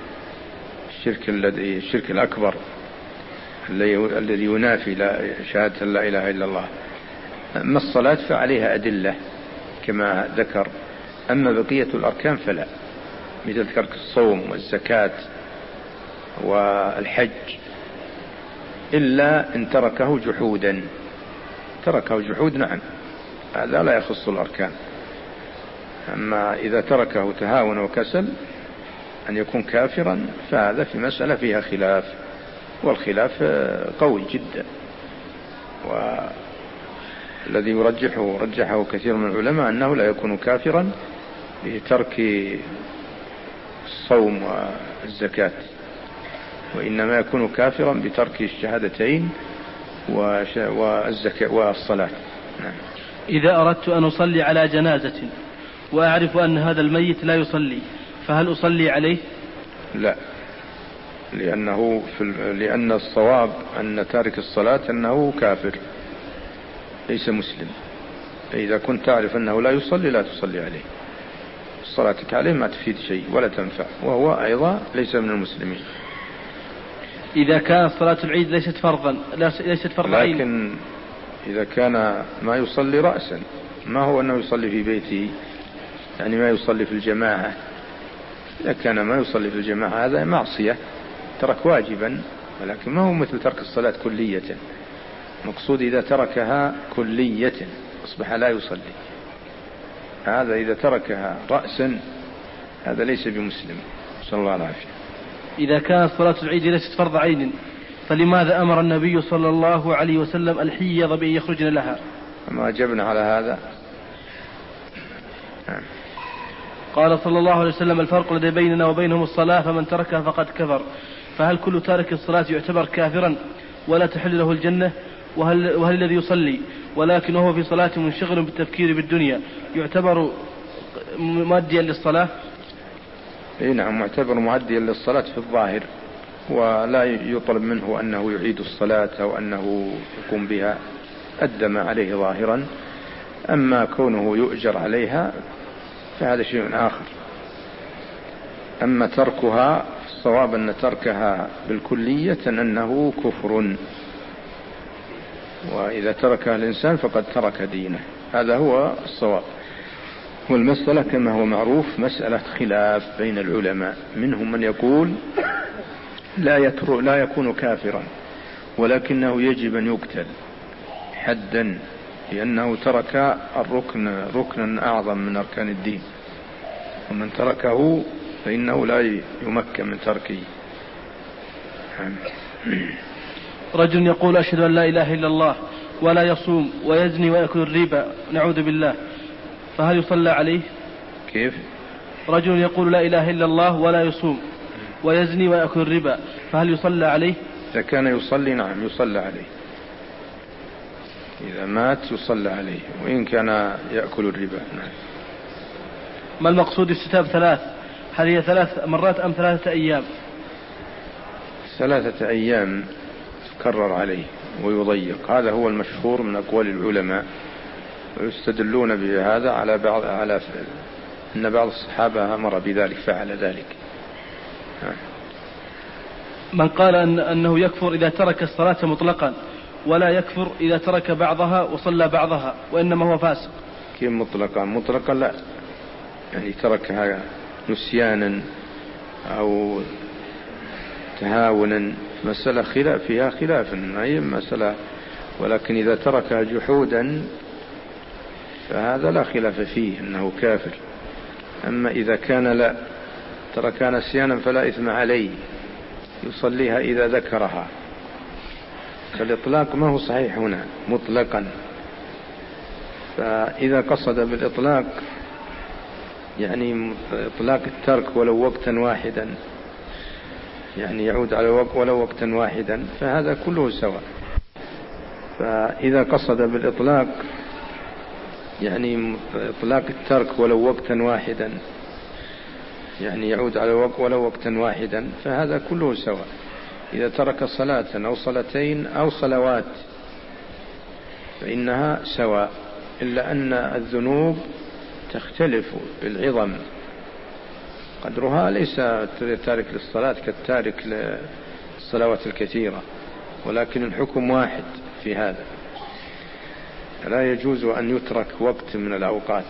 S1: الشرك الأكبر الذي ينافي شهادة لا إله إلا الله. أما الصلاة فعليها أدلة كما ذكر، أما بقية الأركان فلا، مثل ترك الصوم والزكاة والحج، إلا إن تركه جحود نعم، هذا لا يخص الأركان. أما إذا تركه تهاون وكسل أن يكون كافرا فهذا في مسألة فيها خلاف، والخلاف قوي جدا، والذي رجحه كثير من العلماء أنه لا يكون كافرا بترك الصوم والزكاة، وإنما يكون كافرا بترك الشهادتين والزكاة والصلاة. نعم.
S2: إذا أردت أن أصلي على جنازة وأعرف أن هذا الميت لا يصلي فهل أصلي عليه؟
S1: لا، لأن الصواب أن تارك الصلاة أنه كافر ليس مسلم، فإذا كنت تعرف أنه لا يصلي لا تصلي عليه، الصلاة عليه ما تفيد شيء ولا تنفع، وهو أيضا ليس من المسلمين.
S2: إذا كانت صلاة العيد ليست فرض عين،
S1: لكن إذا كان ما يصلي رأسا، ما هو أنه يصلي في بيته، يعني ما يصلي في الجماعة. إذا كان ما يصلي في الجماعة هذا معصية، ترك واجبا، ولكن ما هو مثل ترك الصلاة كلية. مقصود إذا تركها كلية أصبح لا يصلي، هذا إذا تركها رأسا هذا ليس بمسلم، صلى الله عليه وسلم.
S2: إذا كانت صلاة العيد ليست فرض عين فلماذا أمر النبي صلى الله عليه وسلم الحيض بأن يخرجن لها؟
S1: ما أجبنا على هذا.
S2: قال صلى الله عليه وسلم الفرق الذي بيننا وبينهم الصلاة فمن تركها فقد كفر. فهل كل تارك الصلاة يعتبر كافرا ولا تحل له الجنة؟ وهل الذي يصلي ولكن هو في صلاة منشغل بالتفكير بالدنيا يعتبر مؤديا للصلاة؟
S1: اي نعم، معتبر مؤديا للصلاة في الظاهر، ولا يطلب منه أنه يعيد الصلاة أو أنه يقوم بها، أدى ما عليه ظاهرا. أما كونه يؤجر عليها فهذا شيء آخر. أما تركها الصواب أن تركها بالكلية أنه كفر، وإذا تركها الإنسان فقد ترك دينه، هذا هو الصواب. والمسألة كما هو معروف مسألة خلاف بين العلماء، منهم من يقول لا يكون كافرا ولكنه يجب أن يقتل حدا لأنه ترك ركنا أعظم من أركان الدين، ومن تركه فإنه لا يمكن من تركه.
S2: رجل يقول أشهد أن لا إله إلا الله ولا يصوم ويزني ويأكل الربا، نعوذ بالله، فهل يصلى عليه؟
S1: كيف؟
S2: رجل يقول لا إله إلا الله ولا يصوم ويزني ويأكل الربا، فهل يصلى عليه؟
S1: إذا كان يصلي نعم يصلى عليه، إذا مات يصلى عليه، وإن كان يأكل الربا. نعم.
S2: ما المقصود استتاب ثلاث؟ هل هي 3 مرات أم 3 أيام؟
S1: 3 أيام تكرر عليه ويضيق، هذا هو المشهور من أقوال العلماء، ويستدلون بهذا على أن بعض الصحابة أمر بذلك، فعل ذلك.
S2: من قال أنه يكفر إذا ترك الصلاة مطلقا ولا يكفر إذا ترك بعضها وصلى بعضها، وإنما هو فاسق.
S1: كيف مطلقا؟ مطلقا لا، يعني تركها نسيانا أو تهاونا، مسألة خلاف فيها خلاف، ما هي مسألة، ولكن إذا تركها جحودا فهذا لا خلاف فيه أنه كافر. أما إذا كان لا تركها نسيانا فلا إثم عليه، يصليها إذا ذكرها. فالإطلاق ما هو صحيح هنا مطلقا، فإذا قصد بالإطلاق يعني إطلاق الترك ولو وقتا واحدا، يعني يعود على ولو وقتا واحدا، فهذا كله سواء. فإذا قصد بالإطلاق يعني إطلاق الترك ولو وقتا واحدا، يعني يعود على ولو وقتا واحدا، فهذا كله سواء. إذا ترك صلاة أو صلاتين أو صلوات فإنها سواء، إلا أن الذنوب تختلف بالعظم، قدرها ليس تارك للصلاة كالتارك للصلوات الكثيرة، ولكن الحكم واحد في هذا، لا يجوز أن يترك وقت من الأوقات.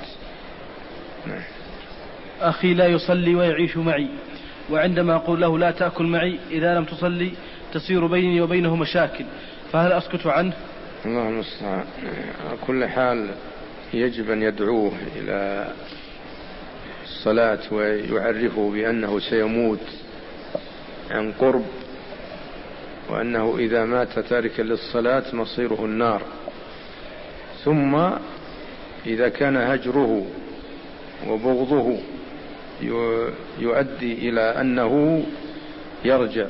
S2: أخي لا يصلي ويعيش معي، وعندما أقول له لا تأكل معي إذا لم تصلي تصير بيني وبينه مشاكل، فهل أسكت عنه؟
S1: الله المستعان. على كل حال يجب أن يدعوه إلى الصلاة ويعرفه بأنه سيموت عن قرب، وأنه إذا مات تاركا للصلاة مصيره النار. ثم إذا كان هجره وبغضه يؤدي إلى أنه يرجع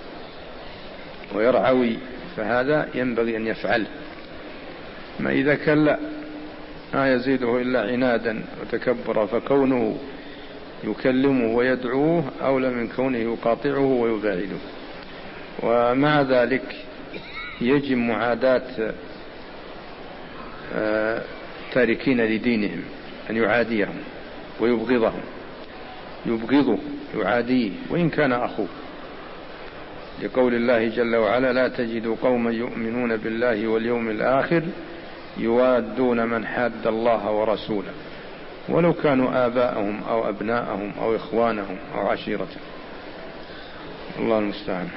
S1: ويرعوي، فهذا ينبغي أن يفعل. ما إذا كان لا يزيده إلا عنادا وتكبرا، فكونه يكلمه ويدعوه أولى من كونه يقاطعه ويباعده. ومع ذلك يجب معاداة تاركين لدينهم، أن يعاديهم ويبغضهم، يبغضه يعاديه وإن كان أخوه، لقول الله جل وعلا: لا تجد قوما يؤمنون بالله واليوم الآخر يوادون من حاد الله ورسوله ولو كانوا آباءهم أو أبناءهم أو إخوانهم أو عشيرتهم. الله المستعان.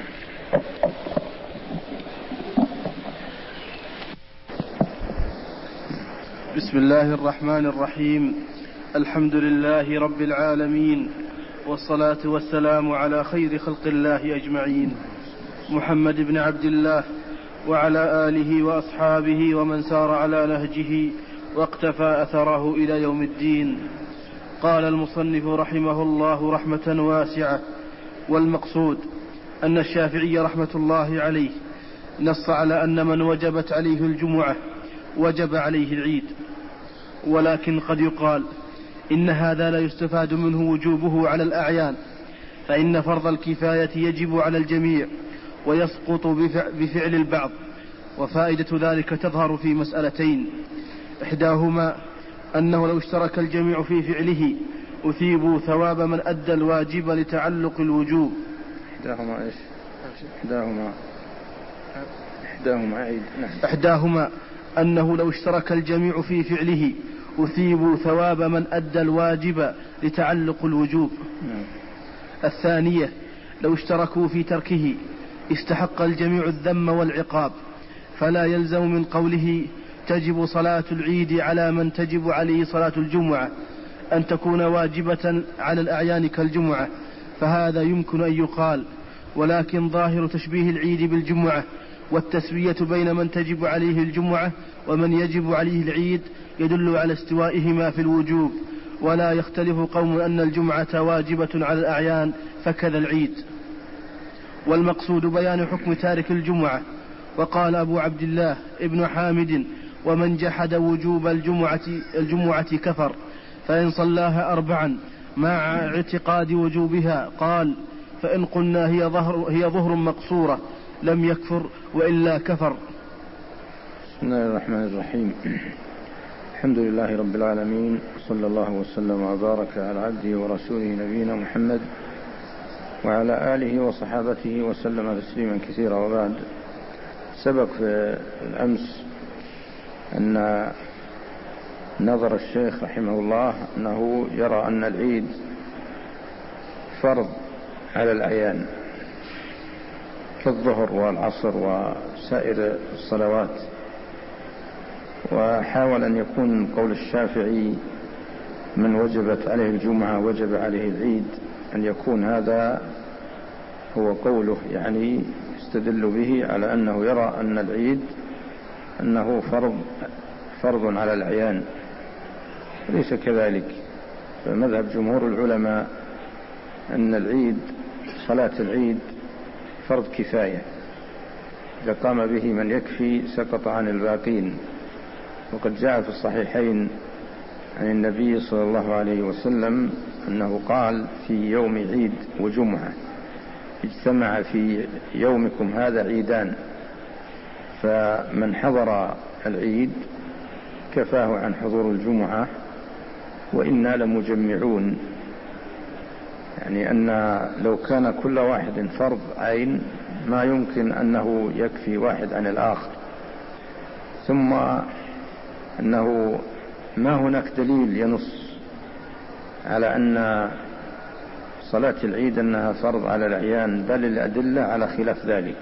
S2: بسم الله الرحمن الرحيم. الحمد لله رب العالمين، والصلاة والسلام على خير خلق الله أجمعين، محمد بن عبد الله وعلى آله وأصحابه ومن سار على نهجه واقتفى أثره إلى يوم الدين. قال المصنف رحمه الله رحمة واسعة: والمقصود أن الشافعي رحمة الله عليه نص على أن من وجبت عليه الجمعة وجب عليه العيد، ولكن قد يقال إن هذا لا يستفاد منه وجوبه على الأعيان، فإن فرض الكفاية يجب على الجميع ويسقط بفعل البعض. وفائدة ذلك تظهر في مسألتين: إحداهما أنه لو اشترك الجميع في فعله أثيبوا ثواب من أدى الواجب لتعلق الوجوب. إحداهما أنه لو اشترك الجميع في فعله أثيبوا ثواب من أدى الواجب لتعلق الوجوب. الثانية لو اشتركوا في تركه استحق الجميع الذم والعقاب، فلا يلزم من قوله تجب صلاة العيد على من تجب عليه صلاة الجمعة أن تكون واجبة على الأعيان كالجمعة، فهذا يمكن أن يقال، ولكن ظاهر تشبيه العيد بالجمعة والتسوية بين من تجب عليه الجمعة ومن يجب عليه العيد يدل على استوائهما في الوجوب، ولا يختلف قوم أن الجمعة واجبة على الأعيان فكذا العيد. والمقصود بيان حكم تارك الجمعة. وقال أبو عبد الله ابن حامد: ومن جحد وجوب الجمعة كفر، فإن صلاها 4 مع اعتقاد وجوبها قال: فإن قلنا هي ظهر مقصورة لم يكفر وإلا كفر.
S1: بسم الله الرحمن الرحيم. الحمد لله رب العالمين، صلى الله وسلم وبارك على عبده ورسوله نبينا محمد وعلى آله وصحابته وسلم تسليما كثيرا، وبعد. سبق في الأمس أن نظر الشيخ رحمه الله أنه يرى أن العيد فرض على الأعيان كالظهر والعصر وسائر الصلوات، وحاول أن يكون قول الشافعي من وجبت عليه الجمعة وجب عليه العيد أن يكون هذا هو قوله، يعني يستدل به على أنه يرى أن العيد أنه فرض على الأعيان، ليس كذلك. فمذهب جمهور العلماء أن العيد، صلاة العيد فرض كفاية، إذا قام به من يكفي سقط عن الباقين. وقد جاء في الصحيحين عن النبي صلى الله عليه وسلم أنه قال: في يوم عيد وجمعة اجتمع في يومكم هذا عيدان، فمن حضر العيد كفاه عن حضور الجمعة، وإنا لمجمعون. يعني أن لو كان كل واحد فرض عين ما يمكن أنه يكفي واحد عن الآخر. ثم أنه ما هناك دليل ينص على أن صلاة العيد أنها فرض على الأعيان، بل الأدلة على خلاف ذلك.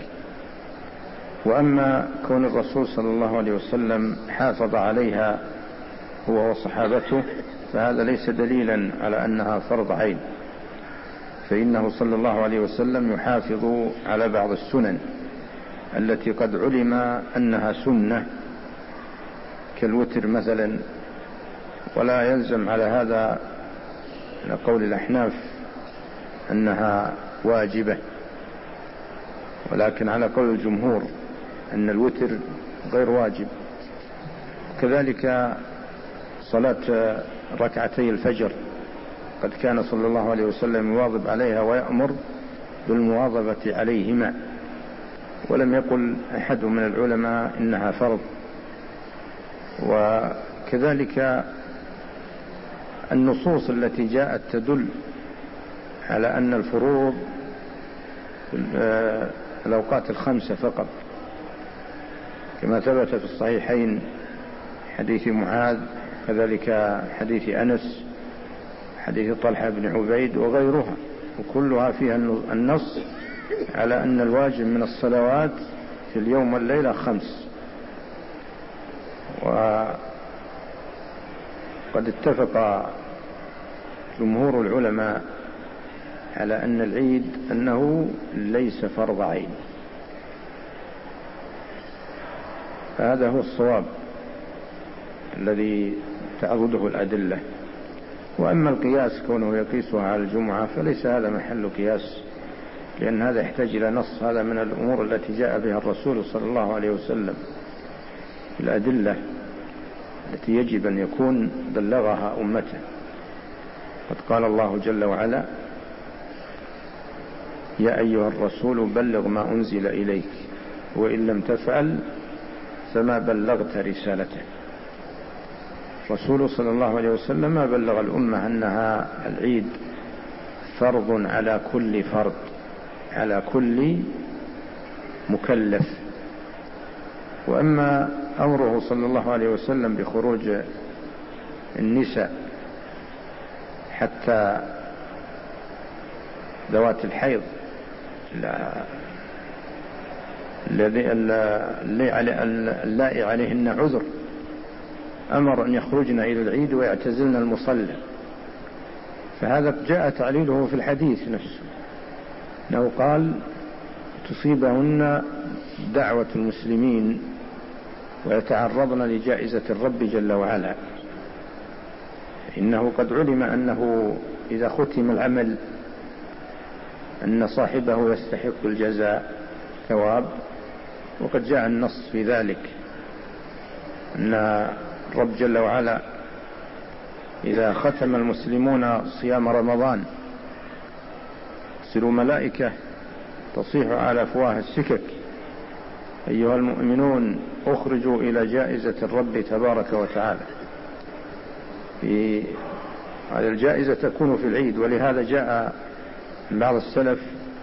S1: وأما كون الرسول صلى الله عليه وسلم حافظ عليها هو وصحابته فهذا ليس دليلا على أنها فرض عين، فإنه صلى الله عليه وسلم يحافظ على بعض السنن التي قد علم أنها سنة كالوتر مثلا، ولا يلزم على هذا قول الأحناف أنها واجبة، ولكن على قول الجمهور أن الوتر غير واجب. كذلك صلاة ركعتي الفجر قد كان صلى الله عليه وسلم يواظب عليها ويأمر بالمواظبة عليهما، ولم يقل أحد من العلماء إنها فرض. وكذلك النصوص التي جاءت تدل على أن الفروض الأوقات الخمسة فقط، كما ثبت في الصحيحين حديث معاذ، كذلك حديث أنس، حديث طلحة بن عبيد وغيرها، وكلها فيها النص على أن الواجب من الصلوات في اليوم والليلة 5. وقد اتفق جمهور العلماء على أن العيد أنه ليس فرض عين، فهذا هو الصواب الذي تعرضه الأدلة. وأما القياس كونه يقيسها على الجمعة فليس هذا محل قياس، لأن هذا يحتاج إلى نص. هذا من الأمور التي جاء بها الرسول صلى الله عليه وسلم، الأدلة التي يجب أن يكون بلغها أمته. قد قال الله جل وعلا: يا أيها الرسول بلغ ما أنزل إليك وإن لم تفعل فما بلغت رسالته. رسول صلى الله عليه وسلم ما بلغ الأمة أنها العيد فرض على كل فرد، على كل مكلف. وأما أمره صلى الله عليه وسلم بخروج النساء حتى ذوات الحيض اللائي عليهن عذر، أمر أن يخرجن إلى العيد ويعتزلن المصلى فهذا جاء تعليله في الحديث نفسه، أنه قال تصيبهن دعوة المسلمين ويتعرضن لجائزة الرب جل وعلا، إنه قد علم أنه إذا ختم العمل أن صاحبه يستحق الجزاء ثواب، وقد جاء النص في ذلك أن الرب جل وعلا إذا ختم المسلمون صيام رمضان ترسل ملائكة تصيح على أفواه السكك: أيها المؤمنون أخرجوا إلى جائزة الرب تبارك وتعالى. هذه الجائزة تكون في العيد، ولهذا جاء من بعض السلف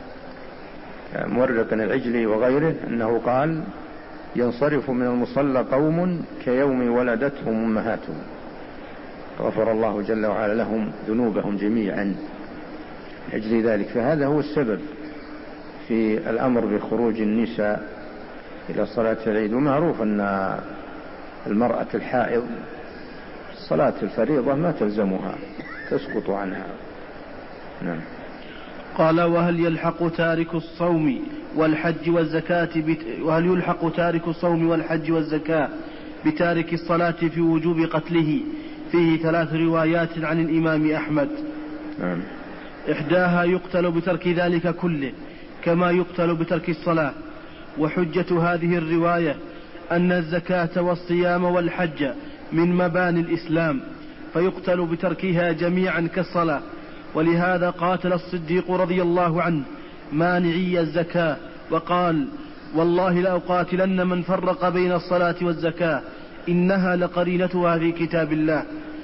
S1: مورق العجلي وغيره أنه قال: ينصرف من المصلى قوم كيوم ولدتهم أمهاتهم، غفر الله جل وعلا لهم ذنوبهم جميعا لأجل ذلك. فهذا هو السبب في الأمر بخروج النساء إلى صلاة العيد. ومعروف أن المرأة الحائض صلاة الفريضة ما تلزمها، تسقط عنها. نعم.
S2: قال: وهل يلحق تارك الصوم والحج والزكاة وهل يلحق تارك الصوم والحج والزكاة بتارك الصلاة في وجوب قتله؟ فيه 3 روايات عن الإمام أحمد.
S1: نعم.
S2: إحداها يقتل بترك ذلك كله كما يقتل بترك الصلاة، وحجة هذه الرواية أن الزكاة والصيام والحج من مباني الإسلام، فيقتل بتركها جميعا كالصلاة. ولهذا قاتل الصديق رضي الله عنه مانعي الزكاة وقال: والله لأقاتلن من فرق بين الصلاة والزكاة، إنها لقرينتها في كتاب الله.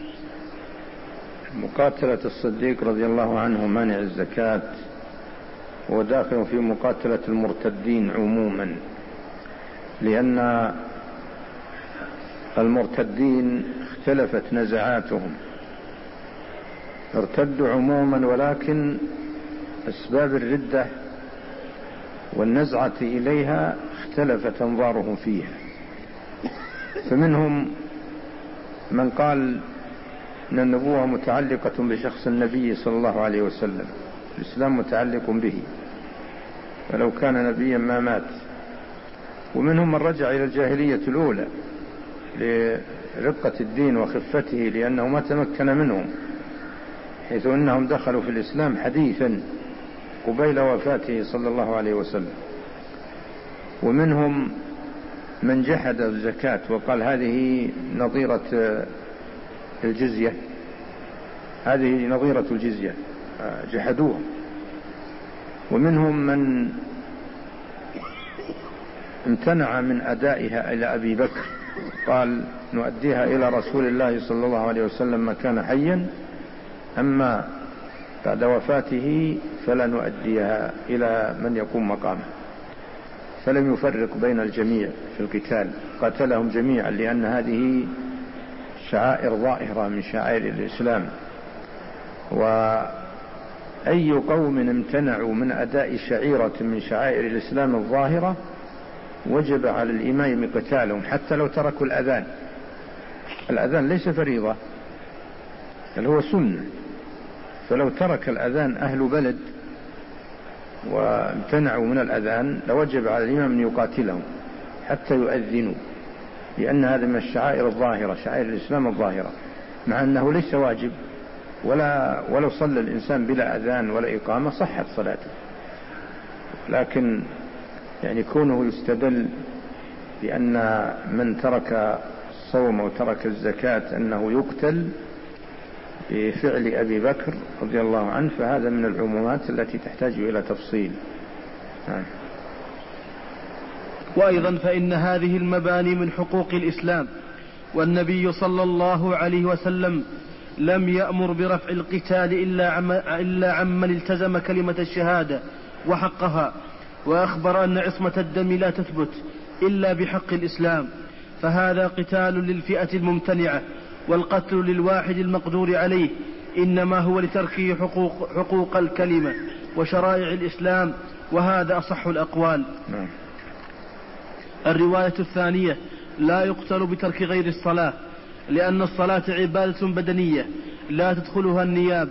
S1: مقاتلة الصديق رضي الله عنه مانع الزكاة هو داخل في مقاتلة المرتدين عموما، لأن المرتدين اختلفت نزعاتهم، ارتدوا عموما، ولكن أسباب الردة والنزعة إليها اختلفت أنظارهم فيها. فمنهم من قال أن النبوة متعلقة بشخص النبي صلى الله عليه وسلم، الإسلام متعلق به، ولو كان نبيا ما مات. ومنهم من رجع إلى الجاهلية الأولى لرقة الدين وخفته، لأنه ما تمكن منهم، حيث أنهم دخلوا في الإسلام حديثا قبيل وفاته صلى الله عليه وسلم. ومنهم من جحد الزكاة وقال هذه نظيرة الجزية، هذه نظيرة الجزية، جحدوها. ومنهم من امتنع من أدائها إلى أبي بكر، قال نؤديها إلى رسول الله صلى الله عليه وسلم ما كان حيا، أما بعد وفاته فلا نؤديها إلى من يقوم مقامه. فلم يفرق بين الجميع في القتال، قتلهم جميعا، لأن هذه شعائر ظاهرة من شعائر الإسلام. وأي قوم امتنعوا من أداء شعيرة من شعائر الإسلام الظاهرة وجب على الإمام قتالهم، حتى لو تركوا الأذان. الأذان ليس فريضة بل هو سنة، فلو ترك الأذان أهل بلد وامتنعوا من الأذان لوجب على الإمام أن يقاتلهم حتى يؤذنوا، لأن هذا من الشعائر الظاهرة، شعائر الإسلام الظاهرة، مع أنه ليس واجب، ولو صلى الإنسان بلا أذان ولا إقامة صحت صلاته. لكن يعني كونه يستدل بأن من ترك الصوم وترك الزكاة أنه يقتل بفعل أبي بكر رضي الله عنه، فهذا من العمومات التي تحتاج إلى تفصيل.
S2: وأيضا فإن هذه المباني من حقوق الإسلام، والنبي صلى الله عليه وسلم لم يأمر برفع القتال إلا عمن التزم كلمة الشهادة وحقها، وأخبر أن عصمة الدم لا تثبت إلا بحق الإسلام، فهذا قتال للفئة الممتنعة، والقتل للواحد المقدور عليه إنما هو لتركه حقوق الكلمة وشرائع الإسلام، وهذا أصح الأقوال. الرواية الثانية: لا يقتل بترك غير الصلاة، لأن الصلاة عبادة بدنية لا تدخلها النيابة،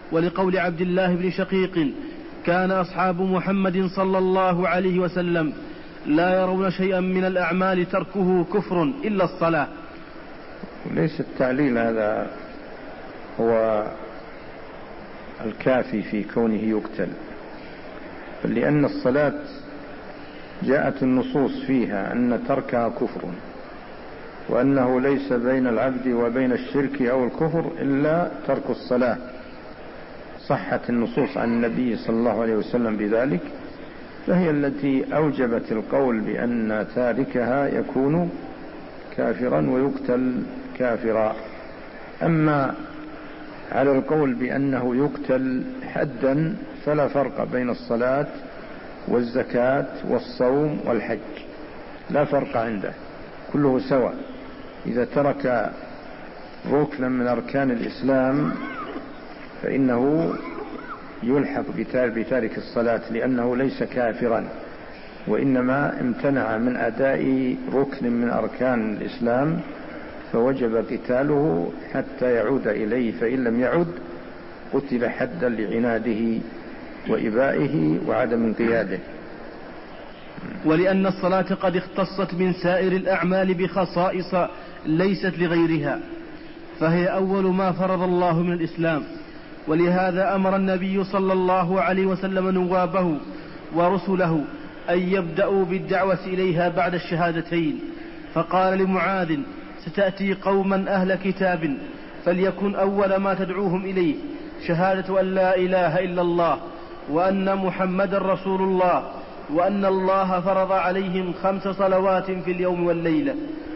S2: ولقول عبد الله بن شقيق: كان أصحاب محمد صلى الله عليه وسلم لا يرون شيئا من الأعمال تركه كفر إلا الصلاة.
S1: ليس التعليل هذا هو الكافي في كونه يقتل، بل لأن الصلاة جاءت النصوص فيها أن تركها كفر، وأنه ليس بين العبد وبين الشرك أو الكفر إلا ترك الصلاة. صحت النصوص عن النبي صلى الله عليه وسلم بذلك، فهي التي أوجبت القول بأن تاركها يكون كافرا ويقتل كافرا. أما على القول بأنه يقتل حدا فلا فرق بين الصلاة والزكاة والصوم والحج، لا فرق عنده، كله سواء. إذا ترك ركنا من أركان الإسلام فإنه يلحق بتارك الصلاة، لأنه ليس كافرا، وإنما امتنع من أداء ركن من أركان الإسلام، فوجب قتاله حتى يعود إليه، فإن لم يعد قتل حدا لعناده وإبائه وعدم انقياده.
S2: ولأن الصلاة قد اختصت من سائر الأعمال بخصائص ليست لغيرها، فهي أول ما فرض الله من الإسلام، ولهذا أمر النبي صلى الله عليه وسلم نوابه ورسله أن يبدأوا بالدعوة إليها بعد الشهادتين، فقال لمعاذ: ستأتي قوما أهل كتاب فليكن أول ما تدعوهم إليه شهادة أن لا إله إلا الله وأن محمد رسول الله وأن الله فرض عليهم 5 صلوات في اليوم والليلة.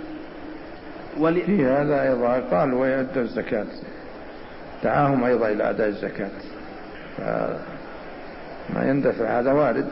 S1: في هذا أيضا قال: ويؤدوا الزكاة، دعاهم أيضا إلى أداء الزكاة، ما يندفع هذا وارد.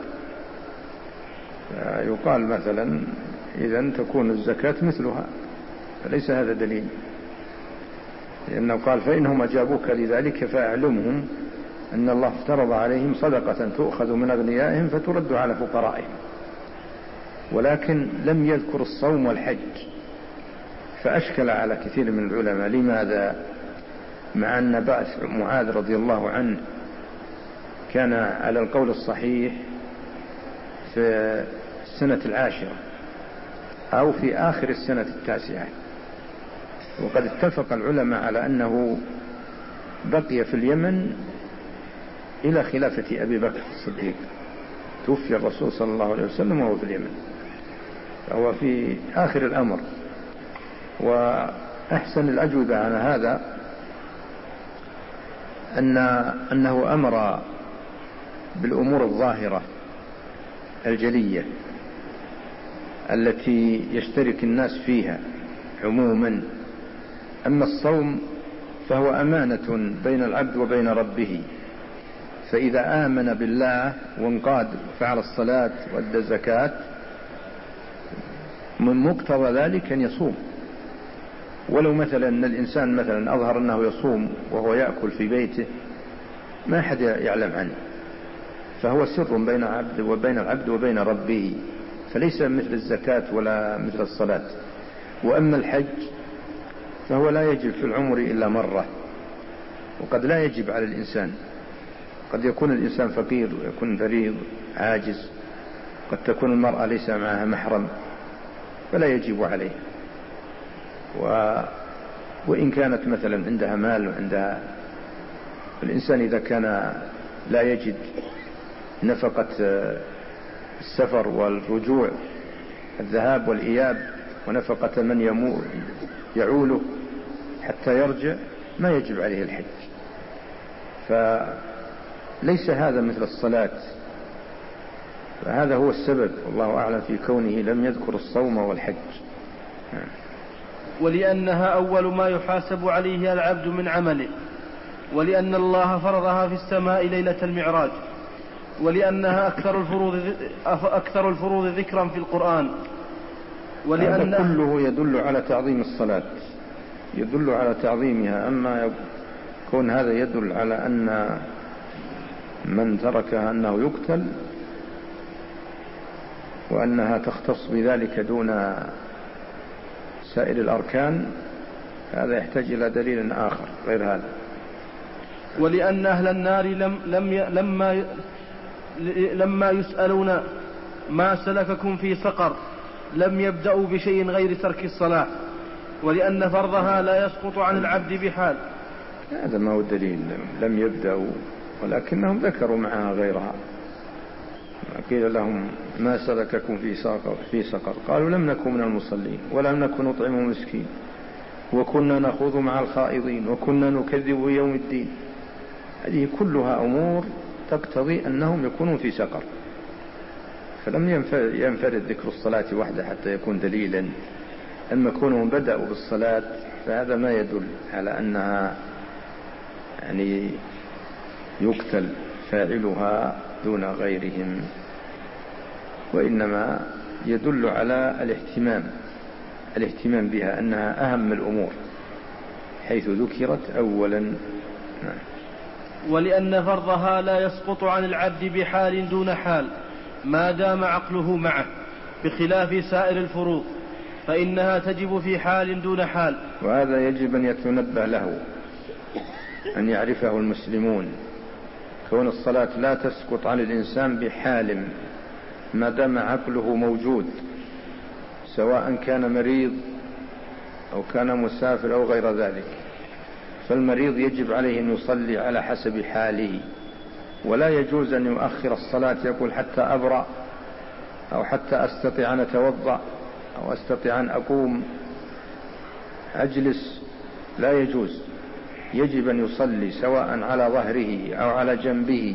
S1: يقال مثلا: إذن تكون الزكاة مثلها، فليس هذا دليل، لأنه قال: فإنهم أجابوك لذلك فأعلمهم أن الله افترض عليهم صدقة تؤخذ من أغنيائهم فترد على فقرائهم. ولكن لم يذكر الصوم والحج، فأشكل على كثير من العلماء. لماذا؟ مع أن بعث معاذ رضي الله عنه كان على القول الصحيح في السنة 10 أو في آخر السنة 9، وقد اتفق العلماء على أنه بقي في اليمن إلى خلافة أبي بكر الصديق، توفي الرسول صلى الله عليه وسلم وهو في اليمن، فهو في آخر الأمر. وأحسن الأجوبة عن هذا أنه أمر بالأمور الظاهرة الجلية التي يشترك الناس فيها عموما. أما الصوم فهو أمانة بين العبد وبين ربه، فإذا آمن بالله وانقاد فعل الصلاة وأدى الزكاة من مقتضى ذلك أن يصوم. ولو مثلا أن الإنسان مثلا أظهر أنه يصوم وهو يأكل في بيته ما أحد يعلم عنه، فهو سر بين العبد وبين ربه، فليس مثل الزكاة ولا مثل الصلاة. وأما الحج فهو لا يجب في العمر إلا مرة، وقد لا يجب على الإنسان. قد يكون الإنسان فقير ويكون مريض عاجز، قد تكون المرأة ليس معها محرم فلا يجب عليه. وإن كانت مثلا عندها مال وعندها، الإنسان إذا كان لا يجد نفقة السفر والرجوع، الذهاب والإياب، ونفقة من يعوله حتى يرجع، ما يجب عليه الحج. فليس هذا مثل الصلاة، فهذا هو السبب والله أعلم في كونه لم يذكر الصوم والحج.
S2: ولأنها أول ما يحاسب عليه العبد من عمله، ولأن الله فرضها في السماء ليلة المعراج، ولأنها أكثر الفروض ذكرا في القرآن،
S1: هذا كله يدل على تعظيم الصلاة، يدل على تعظيمها. أما يكون هذا يدل على أن من تركها أنه يقتل وأنها تختص بذلك دون سائر الأركان، هذا يحتاج إلى دليل آخر غير هذا.
S2: ولأن أهل النار لما يسألون ما سلككم في سقر لم يبدأوا بشيء غير ترك الصلاة، ولأن فرضها لا يسقط عن العبد بحال.
S1: هذا ما هو الدليل، لم يبدأوا ولكنهم ذكروا معها غيرها. قيل لهم ما سلككم في سقر قالوا لم نكن من المصلين ولم نكن نطعم المسكين وكنا نخوض مع الخائضين وكنا نكذب بيوم الدين. هذه كلها أمور تقتضي أنهم يكونون في سقر، فلم ينفرد ذكر الصلاة وحده حتى يكون دليلا. أما كونهم بدأوا بالصلاة فهذا ما يدل على أنها يعني يقتل فاعلها دون غيرهم، وإنما يدل على الاهتمام بها أنها أهم الأمور حيث ذكرت أولا.
S2: ولأن فرضها لا يسقط عن العبد بحال دون حال ما دام عقله معه، بخلاف سائر الفروض فإنها تجب في حال دون حال.
S1: وهذا يجب أن يتنبه له، أن يعرفه المسلمون، كون الصلاة لا تسقط عن الإنسان بحال ما دام عقله موجود، سواء كان مريض أو كان مسافر أو غير ذلك. فالمريض يجب عليه أن يصلي على حسب حاله، ولا يجوز أن يؤخر الصلاة يقول حتى أبرأ أو حتى أستطيع أن أتوضأ أو أستطيع أن أقوم أجلس، لا يجوز. يجب أن يصلي سواء على ظهره أو على جنبه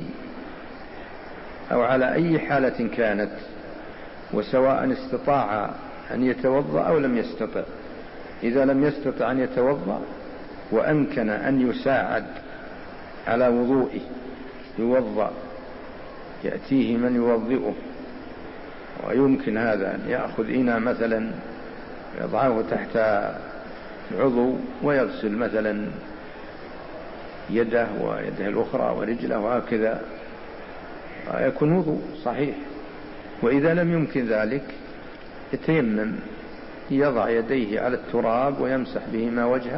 S1: أو على أي حالة كانت، وسواء استطاع أن يتوضأ أو لم يستطع. إذا لم يستطع أن يتوضأ وأمكن أن يساعد على وضوئه يوضأ، يأتيه من يوضئه، ويمكن هذا أن يأخذ إناء مثلا يضعه تحت العضو ويغسل مثلا يده ويده الأخرى ورجله وهكذا، يكون وضوء صحيح. وإذا لم يمكن ذلك يتيمم، يضع يديه على التراب ويمسح بهما وجهه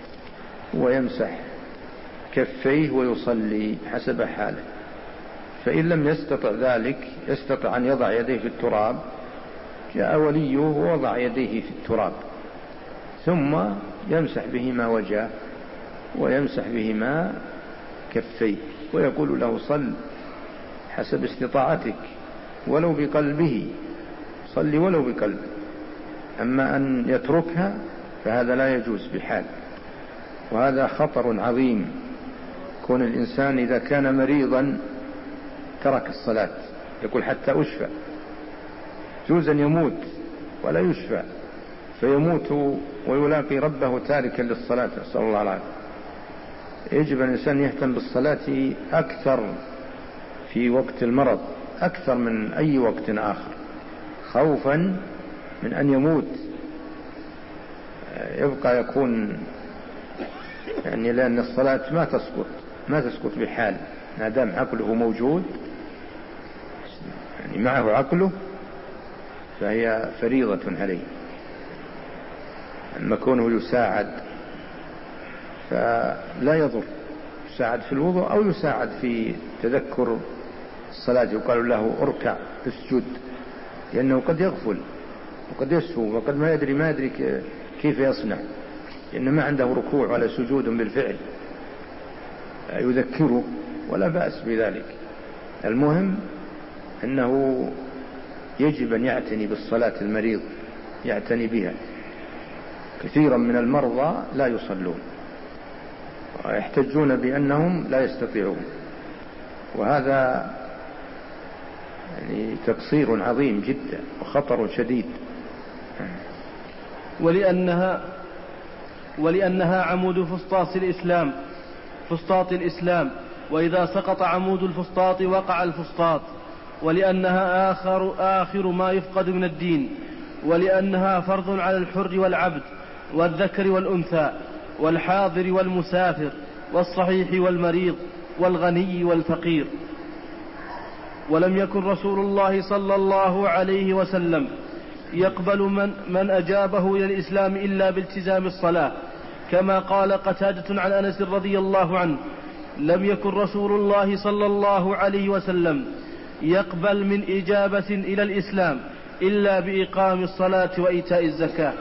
S1: ويمسح كفيه ويصلي حسب حاله. فإن لم يستطع ذلك يستطيع أن يضع يديه في التراب، جاء وليه ووضع يديه في التراب ثم يمسح بهما وجهه ويمسح بهما كفيه ويقول له صل حسب استطاعتك ولو بقلبه، صلي ولو بقلبه. أما أن يتركها فهذا لا يجوز بحال، وهذا خطر عظيم. كون الإنسان إذا كان مريضا ترك الصلاة، يقول حتى أشفى، يجوز أن يموت ولا يشفى، فيموت ويلاقي ربه تاركا للصلاة، نسأل الله العافية. يجب أن الإنسان يهتم بالصلاة أكثر في وقت المرض أكثر من أي وقت آخر، خوفا من أن يموت يبقى يكون يعني، لأن الصلاة ما تسقط بحال ما دام عقله موجود، يعني معه عقله فهي فريضة عليه. أما كونه يساعد فلا يضر، يساعد في الوضوء أو يساعد في تذكر الصلاة، يقال له اركع اسجد، لأنه قد يغفل وقد يسهو وقد ما يدري كيف يصنع، لأن ما عنده ركوع ولا سجود بالفعل، يذكره ولا بأس بذلك. المهم أنه يجب أن يعتني بالصلاة، المريض يعتني بها. كثيرا من المرضى لا يصلون ويحتجون بأنهم لا يستطيعون، وهذا يعني تقصير عظيم جدا وخطر شديد.
S2: ولأنها عمود فسطاط الإسلام، وإذا سقط عمود الفسطاط وقع الفسطاط. ولأنها آخر ما يفقد من الدين. ولأنها فرض على الحر والعبد والذكر والأنثى والحاضر والمسافر والصحيح والمريض والغني والفقير. ولم يكن رسول الله صلى الله عليه وسلم يقبل من أجابه إلى الإسلام إلا بالتزام الصلاة، كما قال قتادة عن أنس رضي الله عنه: لم يكن رسول الله صلى الله عليه وسلم يقبل من إجابة إلى الإسلام إلا بإقام الصلاة وإيتاء الزكاة،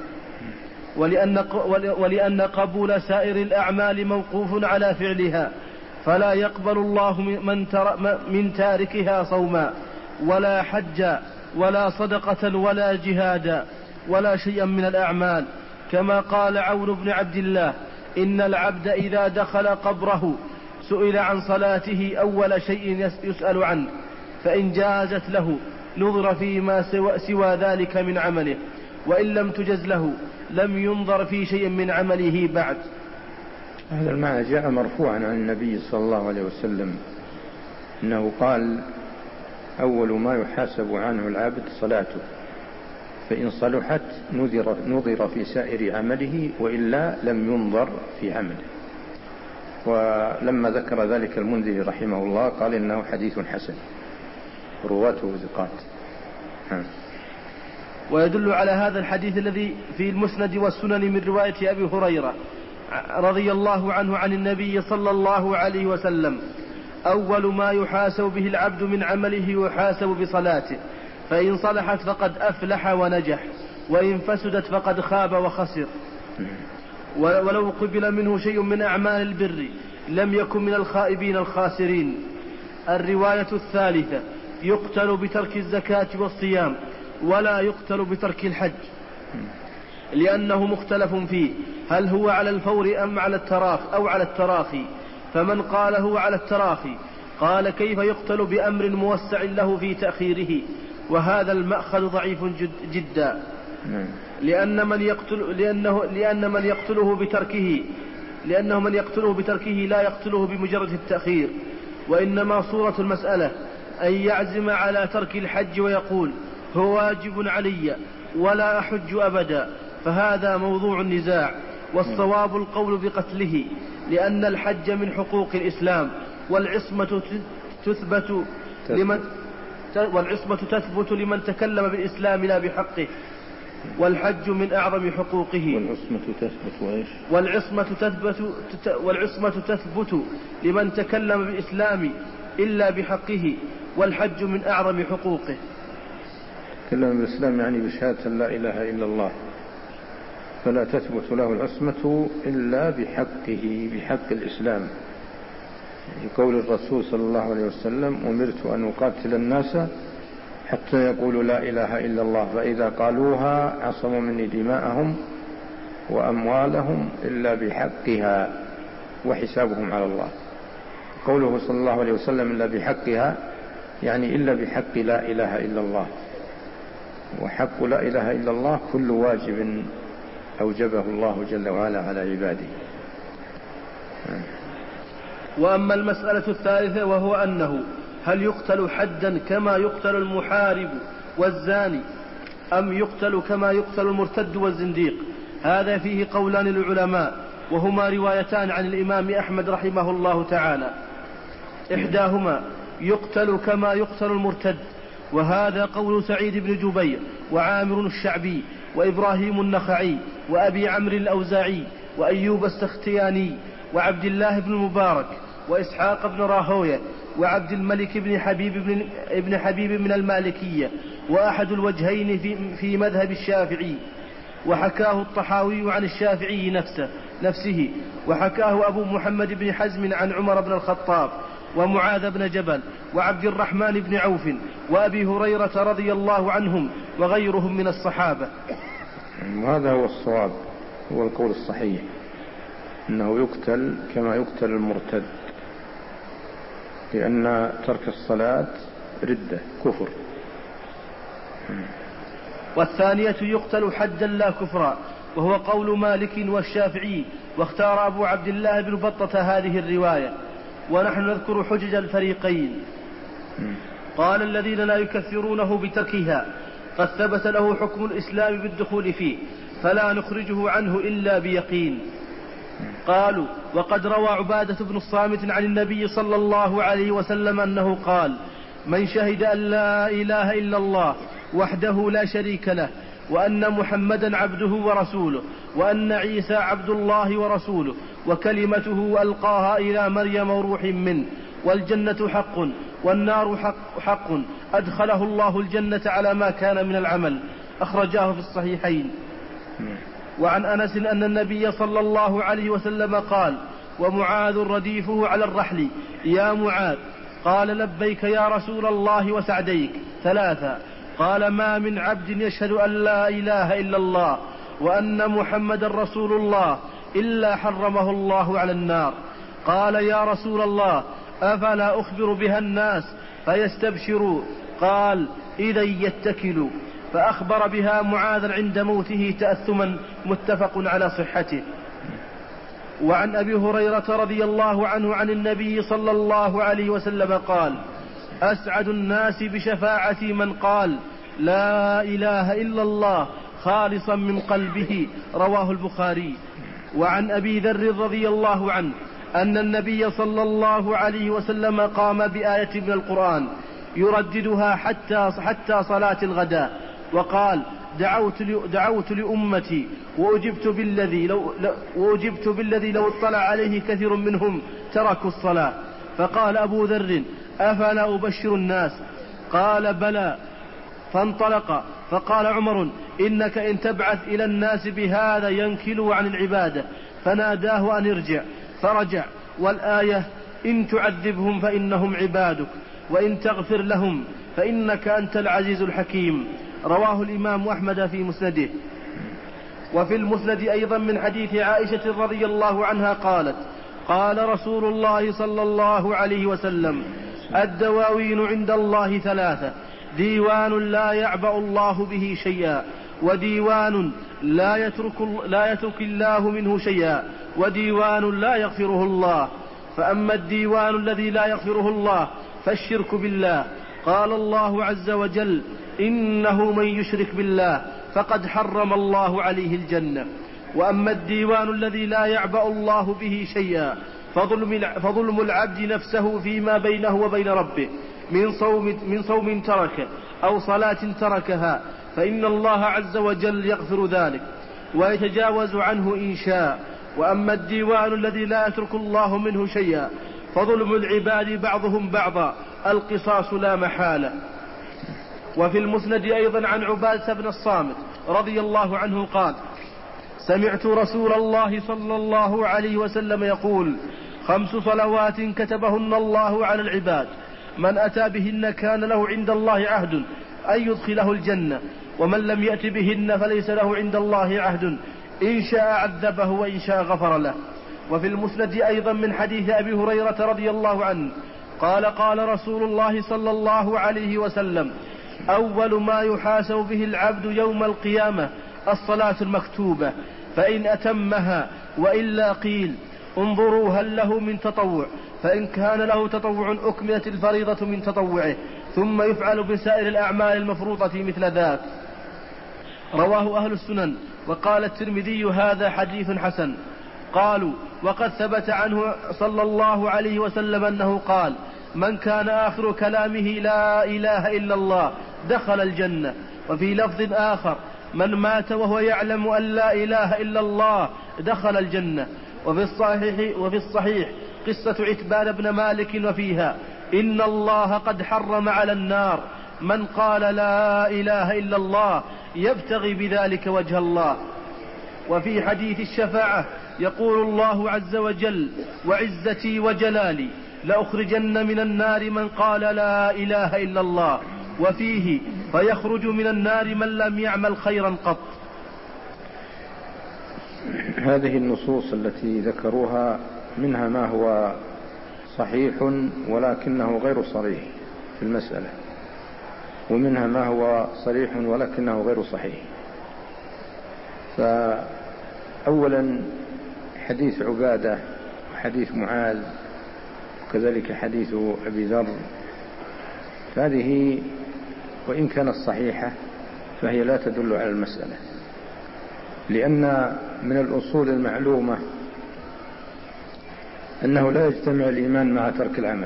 S2: ولأن قبول سائر الأعمال موقوف على فعلها، فلا يقبل الله من تاركها صوما ولا حجا ولا صدقة ولا جهادا ولا شيئا من الأعمال، كما قال عون بن عبد الله: إن العبد إذا دخل قبره سئل عن صلاته أول شيء يسأل عنه، فإن جازت له نظر فيما سوى ذلك من عمله، وإن لم تجز له لم ينظر في شيء من عمله بعد.
S1: هذا المعنى جاء مرفوعا عن النبي صلى الله عليه وسلم أنه قال: أول ما يحاسب عنه العبد صلاته، فإن صلحت نظر في سائر عمله، وإلا لم ينظر في عمله. ولما ذكر ذلك المنذري رحمه الله قال إنه حديث حسن رواته ثقات.
S2: ويدل على هذا الحديث الذي في المسند والسنن من رواية أبي هريرة رضي الله عنه عن النبي صلى الله عليه وسلم: أول ما يحاسب به العبد من عمله يحاسب بصلاته، فإن صلحت فقد أفلح ونجح، وإن فسدت فقد خاب وخسر. ولو قبل منه شيء من أعمال البر لم يكن من الخائبين الخاسرين. الرواية الثالثة: يقتل بترك الزكاة والصيام، ولا يقتل بترك الحج، لأنه مختلف فيه هل هو على الفور أم على التراخي. فمن قال هو على التراخي قال: كيف يقتل بأمر موسع له في تأخيره؟ وهذا المأخذ ضعيف جدا، لأنه من يقتله بتركه لا يقتله بمجرد التأخير، وإنما صورة المسألة أن يعزم على ترك الحج ويقول: هو واجب علي ولا أحج أبدا، فهذا موضوع النزاع. والصواب القول بقتله، لأن الحج من حقوق الإسلام، والعصمة تثبت لمن تكلم بالإسلام لا بحقه، والحج من أعظم حقوقه. والعصمة تثبت لمن تكلم بالإسلام إلا بحقه، والحج من أعظم حقوقه.
S1: تكلم بالإسلام يعني بشهادة لا إله إلا الله، فلا تثبت له العصمة إلا بحقه، بحق الإسلام. يقول الرسول صلى الله عليه وسلم: أمرت أن أقاتل الناس حتى يقولوا لا إله إلا الله، فإذا قالوها عصموا مني دماءهم وأموالهم إلا بحقها وحسابهم على الله. قوله صلى الله عليه وسلم إلا بحقها يعني إلا بحق لا إله إلا الله، وحق لا إله إلا الله كل واجب أوجبه الله جل وعلا على عباده.
S2: وأما المسألة الثالثة وهو أنه هل يقتل حدا كما يقتل المحارب والزاني، أم يقتل كما يقتل المرتد والزنديق؟ هذا فيه قولان للعلماء، وهما روايتان عن الإمام أحمد رحمه الله تعالى. إحداهما يقتل كما يقتل المرتد، وهذا قول سعيد بن جبير وعامر الشعبي وإبراهيم النخعي وأبي عمرو الأوزاعي وأيوب السختياني وعبد الله بن المبارك وإسحاق بن راهوية وعبد الملك بن حبيب من المالكية، وأحد الوجهين في مذهب الشافعي، وحكاه الطحاوي عن الشافعي نفسه، وحكاه أبو محمد بن حزم عن عمر بن الخطاب ومعاذ بن جبل وعبد الرحمن بن عوف وأبي هريرة رضي الله عنهم وغيرهم من الصحابة.
S1: وهذا هو الصواب، هو القول الصحيح، أنه يقتل كما يقتل المرتد، لأن ترك الصلاة ردة كفر.
S2: والثانية يقتل حدا لا كفرا، وهو قول مالك والشافعي، واختار أبو عبد الله بن بطة هذه الرواية. ونحن نذكر حجج الفريقين. قال: الذين لا يكفرونه بتركها قد ثبت له حكم الإسلام بالدخول فيه، فلا نخرجه عنه إلا بيقين. قالوا: وقد روى عبادة بن الصامت عن النبي صلى الله عليه وسلم أنه قال: من شهد أن لا إله إلا الله وحده لا شريك له وأن محمدا عبده ورسوله، وأن عيسى عبد الله ورسوله، وكلمته ألقاها إلى مريم وروح منه، والجنة حق والنار حق أدخله الله الجنة على ما كان من العمل. أخرجاه في الصحيحين. وعن أنس أن النبي صلى الله عليه وسلم قال: ومعاذ رديفه على الرحل: يا معاذ. قال: لبيك يا رسول الله وسعديك. 3. قال: ما من عبد يشهد أن لا إله إلا الله وأن محمد رسول الله إلا حرمه الله على النار. قال: يا رسول الله، أفلا أخبر بها الناس فيستبشروا؟ قال: إذا يتكلوا. فأخبر بها معاذ عند موته تأثما، متفق على صحته. وعن أبي هريرة رضي الله عنه عن النبي صلى الله عليه وسلم قال: أسعد الناس بشفاعتي من قال لا إله إلا الله خالصا من قلبه. رواه البخاري. وعن أبي ذر رضي الله عنه أن النبي صلى الله عليه وسلم قام بآية من القرآن يرددها حتى صلاة الغداء، وقال: دعوت لأمتي وأجبت بالذي لو اطلع عليه كثير منهم تركوا الصلاة. فقال أبو ذر: أفلا أبشر الناس؟ قال: بلى. فانطلق. فقال عمر: إنك إن تبعث إلى الناس بهذا ينكلوا عن العبادة. فناداه أن ارجع، فرجع. والآية: إن تعذبهم فإنهم عبادك وإن تغفر لهم فإنك أنت العزيز الحكيم. رواه الإمام أحمد في مسنده. وفي المسند أيضا من حديث عائشة رضي الله عنها قالت: قال رسول الله صلى الله عليه وسلم: الدواوين عند الله 3: ديوان لا يعبأ الله به شيئا، وديوان لا يترك الله منه شيئا، وديوان لا يغفره الله. فأما الديوان الذي لا يغفره الله فالشرك بالله. قال الله عز وجل: إنه من يشرك بالله فقد حرم الله عليه الجنة. وأما الديوان الذي لا يعبأ الله به شيئا فظلم العبد نفسه فيما بينه وبين ربه من صوم تركه أو صلاة تركها، فإن الله عز وجل يغفر ذلك ويتجاوز عنه إن شاء. وأما الديوان الذي لا يترك الله منه شيئا فظلم العباد بعضهم بعضا، القصاص لا محالة. وفي المسند أيضا عن عبادة بن الصامت رضي الله عنه قال: سمعت رسول الله صلى الله عليه وسلم يقول: 5 صلوات كتبهن الله على العباد، من أتى بهن كان له عند الله عهد أن يدخله الجنة، ومن لم يأت بهن فليس له عند الله عهد، إن شاء عذبه وإن شاء غفر له. وفي المسند أيضا من حديث أبي هريرة رضي الله عنه قال: قال رسول الله صلى الله عليه وسلم: أول ما يحاسب به العبد يوم القيامة الصلاة المكتوبة، فإن أتمها وإلا قيل: انظروا هل له من تطوع، فإن كان له تطوع أكملت الفريضة من تطوعه، ثم يفعل بسائر الأعمال المفروضة مثل ذاك. رواه أهل السنن. وقال الترمذي: هذا حديث حسن. قالوا: وقد ثبت عنه صلى الله عليه وسلم أنه قال: من كان آخر كلامه لا إله إلا الله دخل الجنة. وفي لفظ آخر: من مات وهو يعلم أن لا إله إلا الله دخل الجنة. وفي الصحيح قصة عتبان بن مالك وفيها: إن الله قد حرم على النار من قال لا إله إلا الله يبتغي بذلك وجه الله. وفي حديث الشفاعة يقول الله عز وجل: وعزتي وجلالي لأخرجن من النار من قال لا إله إلا الله. وفيه: فيخرج من النار من لم يعمل خيرا قط.
S1: هذه النصوص التي ذكروها منها ما هو صحيح ولكنه غير صريح في المسألة، ومنها ما هو صريح ولكنه غير صحيح. فأولا حديث عبادة وحديث معاذ وكذلك حديث أبي ذر، هذه وإن كانت صحيحة فهي لا تدل على المسألة، لأن من الأصول المعلومة أنه لا يجتمع الإيمان مع ترك العمل.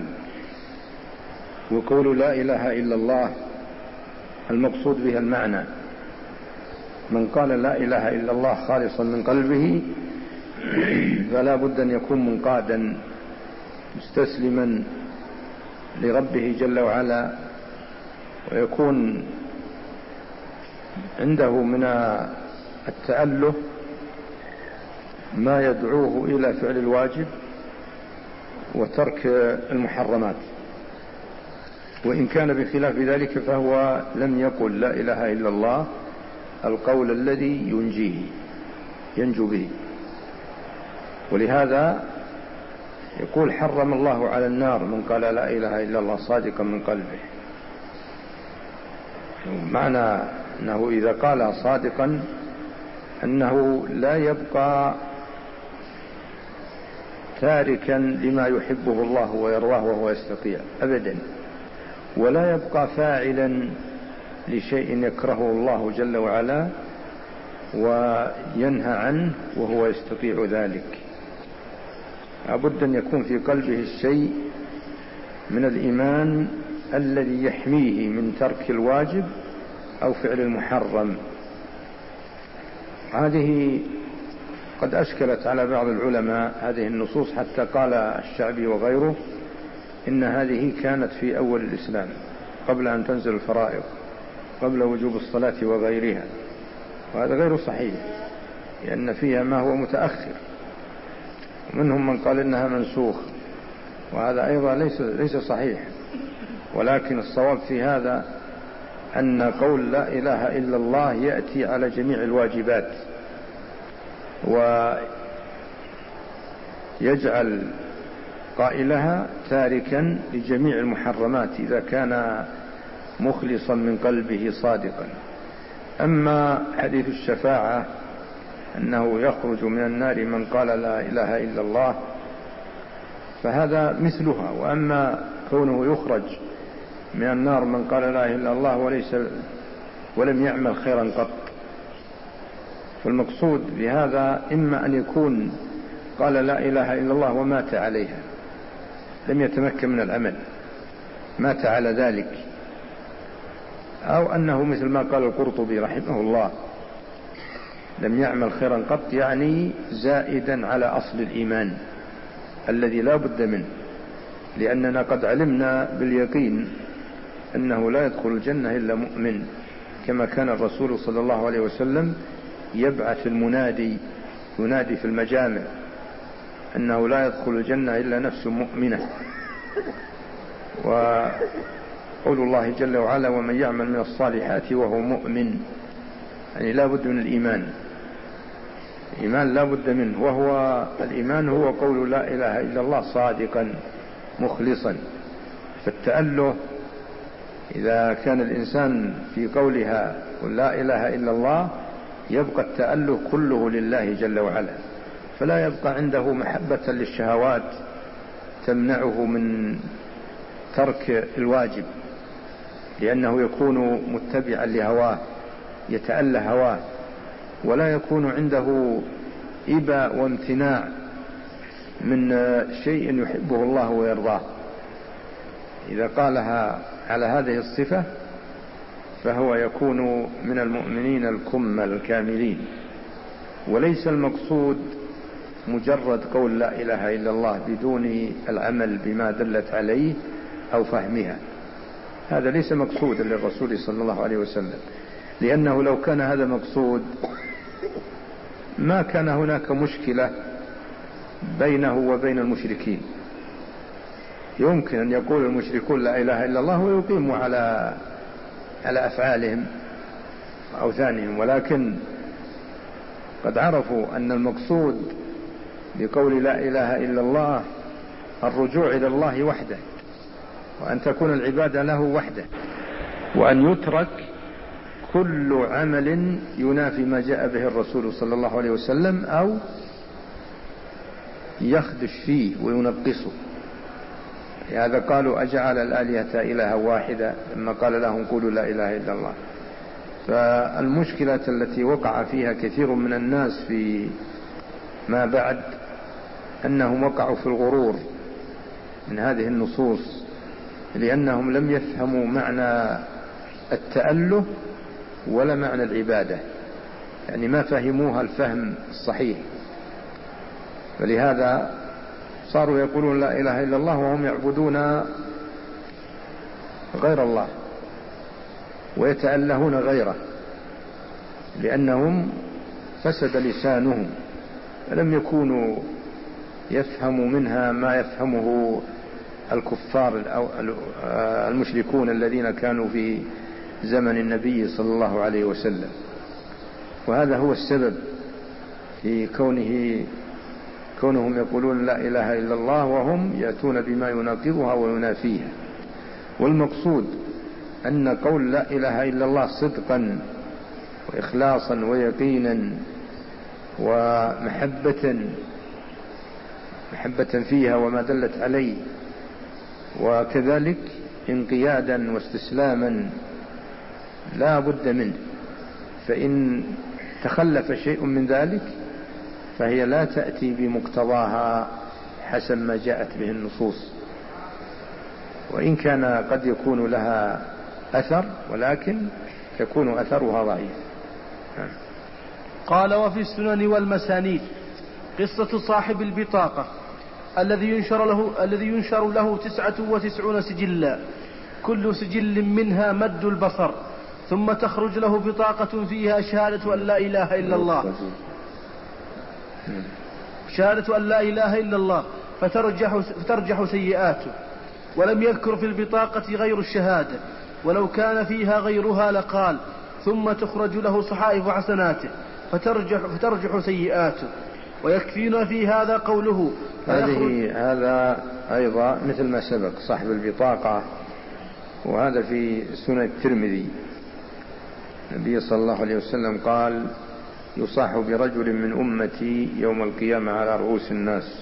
S1: وقول لا إله إلا الله المقصود بها المعنى، من قال لا إله إلا الله خالصا من قلبه فلا بد أن يكون منقادا مستسلما لربه جل وعلا، ويكون عنده من التأله ما يدعوه إلى فعل الواجب وترك المحرمات، وإن كان بخلاف ذلك فهو لم يقل لا إله إلا الله القول الذي ينجو به. ولهذا يقول حرم الله على النار من قال لا إله إلا الله صادقا من قلبه. معنى أنه إذا قال صادقا أنه لا يبقى تاركا لما يحبه الله ويرضاه وهو يستطيع أبدا، ولا يبقى فاعلا لشيء يكرهه الله جل وعلا وينهى عنه وهو يستطيع ذلك. لابد أن يكون في قلبه الشيء من الإيمان الذي يحميه من ترك الواجب أو فعل المحرم. هذه قد أشكلت على بعض العلماء هذه النصوص، حتى قال الشعبي وغيره إن هذه كانت في أول الإسلام قبل أن تنزل الفرائض، قبل وجوب الصلاة وغيرها، وهذا غير صحيح لأن فيها ما هو متأخر. منهم من قال إنها منسوخ، وهذا أيضا ليس صحيح، ولكن الصواب في هذا أن قول لا إله إلا الله يأتي على جميع الواجبات، ويجعل قائلها تاركا لجميع المحرمات إذا كان مخلصا من قلبه صادقا. أما حديث الشفاعة أنه يخرج من النار من قال لا إله إلا الله فهذا مثلها، وأما كونه يخرج من النار من قال لا إله إلا الله ولم يعمل خيرا قط، فالمقصود بهذا إما أن يكون قال لا إله إلا الله ومات عليها، لم يتمكن من العمل، مات على ذلك، أو أنه مثل ما قال القرطبي رحمه الله لم يعمل خيرا قط، يعني زائدا على أصل الإيمان الذي لا بد منه، لأننا قد علمنا باليقين أنه لا يدخل الجنة إلا مؤمن، كما كان الرسول صلى الله عليه وسلم يبعث المنادي ينادي في المجامع أنه لا يدخل الجنة إلا نفس مؤمنة. وقول الله جل وعلا ومن يعمل من الصالحات وهو مؤمن، يعني لا بد من الإيمان، إيمان لا بد منه، وهو الإيمان هو قول لا إله إلا الله صادقا مخلصا. فالتأله إذا كان الإنسان في قولها لا إله إلا الله يبقى التأله كله لله جل وعلا، فلا يبقى عنده محبة للشهوات تمنعه من ترك الواجب، لأنه يكون متبعا لهواه يتأله هواه، ولا يكون عنده إباء وامتناع من شيء يحبه الله ويرضاه. إذا قالها على هذه الصفة فهو يكون من المؤمنين الكمل الكاملين. وليس المقصود مجرد قول لا إله إلا الله بدون العمل بما دلت عليه أو فهمها، هذا ليس مقصودا للرسول صلى الله عليه وسلم، لأنه لو كان هذا مقصود ما كان هناك مشكلة بينه وبين المشركين. يمكن أن يقول المشركون لا إله إلا الله ويقيموا على أفعالهم وأوثانهم، ولكن قد عرفوا أن المقصود بقول لا إله إلا الله الرجوع إلى الله وحده، وأن تكون العبادة له وحده، وأن يترك كل عمل ينافي ما جاء به الرسول صلى الله عليه وسلم أو يخدش فيه وينقصه. لهذا قالوا أجعل الآلهة إلها واحدة لما قال لهم قولوا لا إله إلا الله. فالمشكلة التي وقع فيها كثير من الناس في ما بعد أنهم وقعوا في الغرور من هذه النصوص، لأنهم لم يفهموا معنى التأله ولا معنى العبادة، يعني ما فهموها الفهم الصحيح، فلهذا صاروا يقولون لا إله إلا الله وهم يعبدون غير الله ويتألهون غيره، لأنهم فسد لسانهم، لم يكونوا يفهموا منها ما يفهمه الكفار أو المشركون الذين كانوا في زمن النبي صلى الله عليه وسلم. وهذا هو السبب في كونهم يقولون لا إله إلا الله وهم يأتون بما يناقضها وينافيها. والمقصود أن قول لا إله إلا الله صدقا وإخلاصا ويقينا ومحبة فيها وما دلت عليه، وكذلك انقيادا واستسلاما لا بد منه، فإن تخلف شيء من ذلك فهي لا تأتي بمقتضاها حسب ما جاءت به النصوص، وإن كان قد يكون لها أثر ولكن يكون أثرها ضعيف.
S2: قال: وفي السنن والمسانيد قصة صاحب البطاقة الذي ينشر له 99 سجلا، كل سجل منها مد البصر، ثم تخرج له بطاقة فيها شهادة أن لا إله إلا الله، شهادة أن لا إله إلا الله، فترجح سيئاته. ولم يذكر في البطاقة غير الشهادة، ولو كان فيها غيرها لقال. ثم تخرج له صحائف حسناته فترجح سيئاته. ويكفينا في هذا قوله:
S1: هذا أيضا مثل ما سبق صاحب البطاقة، وهذا في سنن الترمذي. النبي صلى الله عليه وسلم قال: يصاح برجل من أمتي يوم القيامة على رؤوس الناس،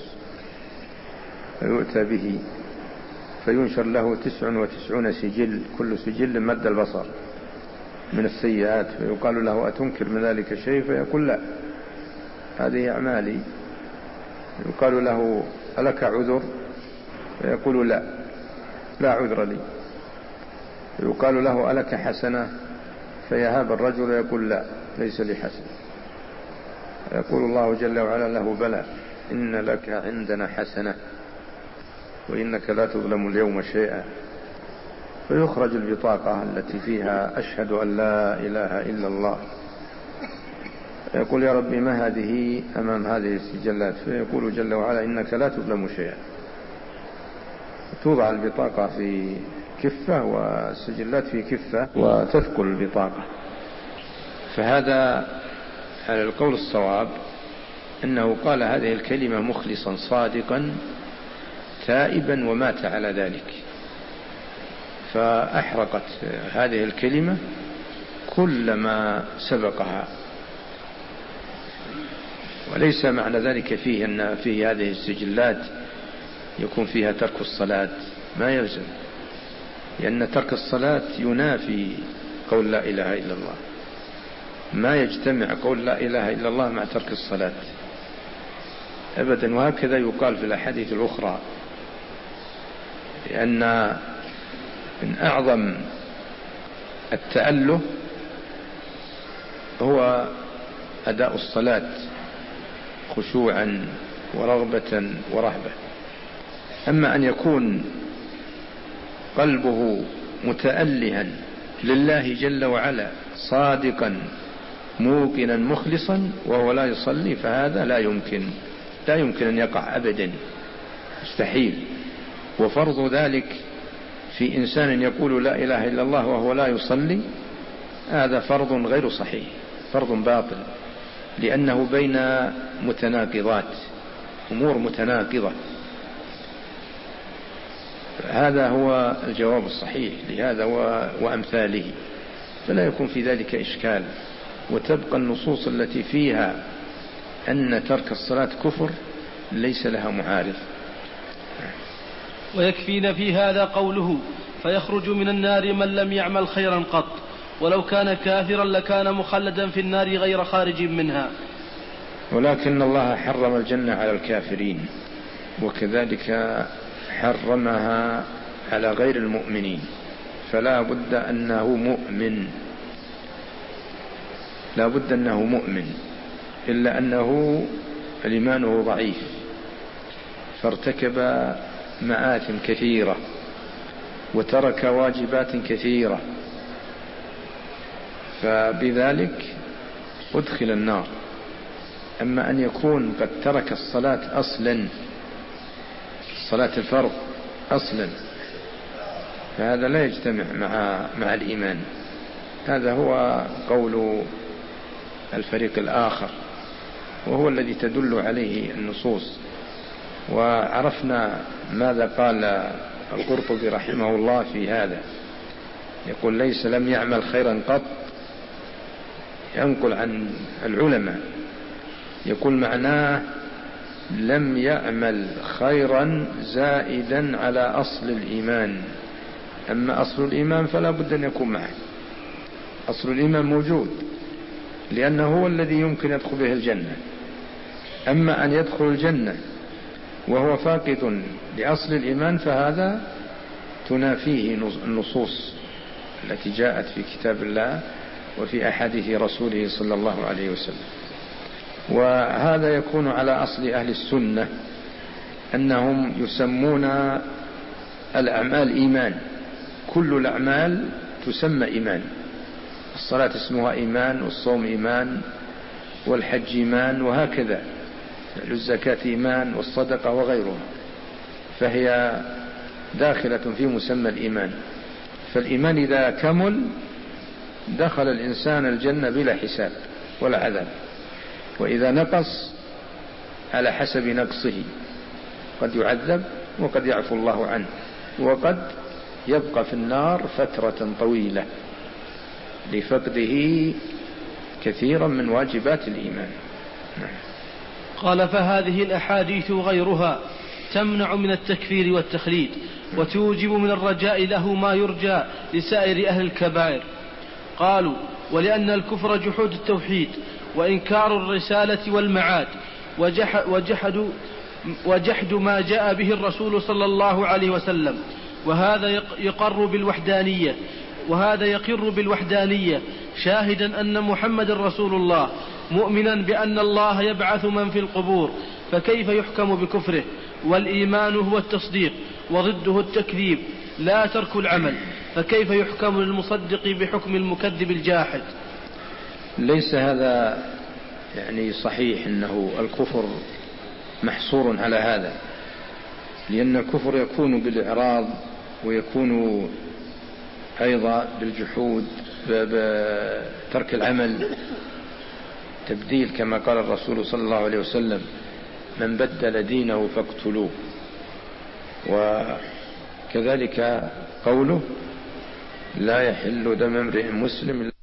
S1: فيؤتى به فينشر له 99 سجل، كل سجل مد البصر من السيئات، فيقال له: أتنكر من ذلك شيء؟ فيقول: لا، هذه أعمالي. يقال له: ألك عذر؟ فيقول: لا عذر لي. يقال له: ألك حسنة؟ فيهاب الرجل ويقول: لا، ليس لي حسنة. يقول الله جل وعلا له: بلى، إن لك عندنا حسنة وإنك لا تظلم اليوم شيئا. فيخرج البطاقة التي فيها أشهد أن لا إله إلا الله، يقول: يا ربي ما هذه أمام هذه السجلات؟ فيقول جل وعلا: إنك لا تظلم شيئا. توضع البطاقة في كفة والسجلات في كفة وتثقل البطاقة. فهذا على القول الصواب أنه قال هذه الكلمة مخلصا صادقا تائبا ومات على ذلك، فأحرقت هذه الكلمة كل ما سبقها. وليس معنى ذلك فيه أن في هذه السجلات يكون فيها ترك الصلاة، ما يلزم، لأن ترك الصلاة ينافي قول لا إله إلا الله، ما يجتمع قول لا إله إلا الله مع ترك الصلاة أبدا. وهكذا يقال في الأحاديث الأخرى، لأن من أعظم التأله هو أداء الصلاة خشوعا ورغبة ورهبة. أما أن يكون قلبه متألها لله جل وعلا صادقا موقنا مخلصا وهو لا يصلي، فهذا لا يمكن أن يقع أبدا، مستحيل. وفرض ذلك في إنسان يقول لا إله إلا الله وهو لا يصلي، هذا فرض غير صحيح، فرض باطل، لأنه بين متناقضات، أمور متناقضة. هذا هو الجواب الصحيح لهذا وأمثاله، فلا يكون في ذلك إشكال. وتبقى النصوص التي فيها أن ترك الصلاة كفر ليس لها معارض.
S2: ويكفينا في هذا قوله: فيخرج من النار من لم يعمل خيرا قط، ولو كان كافرا لكان مخلدا في النار غير خارج منها.
S1: ولكن الله حرم الجنة على الكافرين، وكذلك حرمها على غير المؤمنين، فلا بد أنه مؤمن لا بد أنه مؤمن، إلا أنه إيمانه ضعيف فارتكب مآثم كثيرة وترك واجبات كثيرة، فبذلك أدخل النار. أما أن يكون قد ترك الصلاة أصلا، صلاة الفرض أصلا، فهذا لا يجتمع مع الإيمان. هذا هو قول الفريق الآخر، وهو الذي تدل عليه النصوص. وعرفنا ماذا قال القرطبي رحمه الله في هذا، يقول ليس لم يعمل خيرا قط، ينقل عن العلماء، يقول معناه لم يعمل خيرا زائدا على أصل الإيمان. أما أصل الإيمان فلا بد أن يكون معه، أصل الإيمان موجود، لأنه هو الذي يمكن يدخل به الجنة. أما أن يدخل الجنة وهو فاقد لأصل الإيمان فهذا تنافيه النصوص التي جاءت في كتاب الله وفي أحاديث رسوله صلى الله عليه وسلم. وهذا يكون على أصل أهل السنة، أنهم يسمون الأعمال إيمان، كل الأعمال تسمى إيمان. الصلاة اسمها إيمان، والصوم إيمان، والحج إيمان، وهكذا الزكاة إيمان، والصدقة وغيرها، فهي داخلة في مسمى الإيمان. فالإيمان إذا كمل دخل الإنسان الجنة بلا حساب ولا عذاب، وإذا نقص على حسب نقصه قد يعذب وقد يعفو الله عنه، وقد يبقى في النار فترة طويلة لفقده كثيرا من واجبات الإيمان.
S2: قال فهذه الأحاديث وغيرها تمنع من التكفير والتخليد، وتوجب من الرجاء له ما يرجى لسائر أهل الكبائر. قالوا ولأن الكفر جحود التوحيد وإنكار الرسالة والمعاد وجحد ما جاء به الرسول صلى الله عليه وسلم، وهذا يقر بالوحدانية شاهدا أن محمد رسول الله، مؤمنا بأن الله يبعث من في القبور، فكيف يحكم بكفره؟ والإيمان هو التصديق وضده التكذيب لا ترك العمل، فكيف يحكم للمصدق بحكم المكذب الجاحد؟
S1: ليس هذا يعني صحيح أنه الكفر محصور على هذا، لأن الكفر يكون بالإعراض ويكون أيضا بالجحود بترك العمل، تبديل، كما قال الرسول صلى الله عليه وسلم من بدل دينه فاقتلوه. وكذلك قوله لا يحل دم امرئ مسلم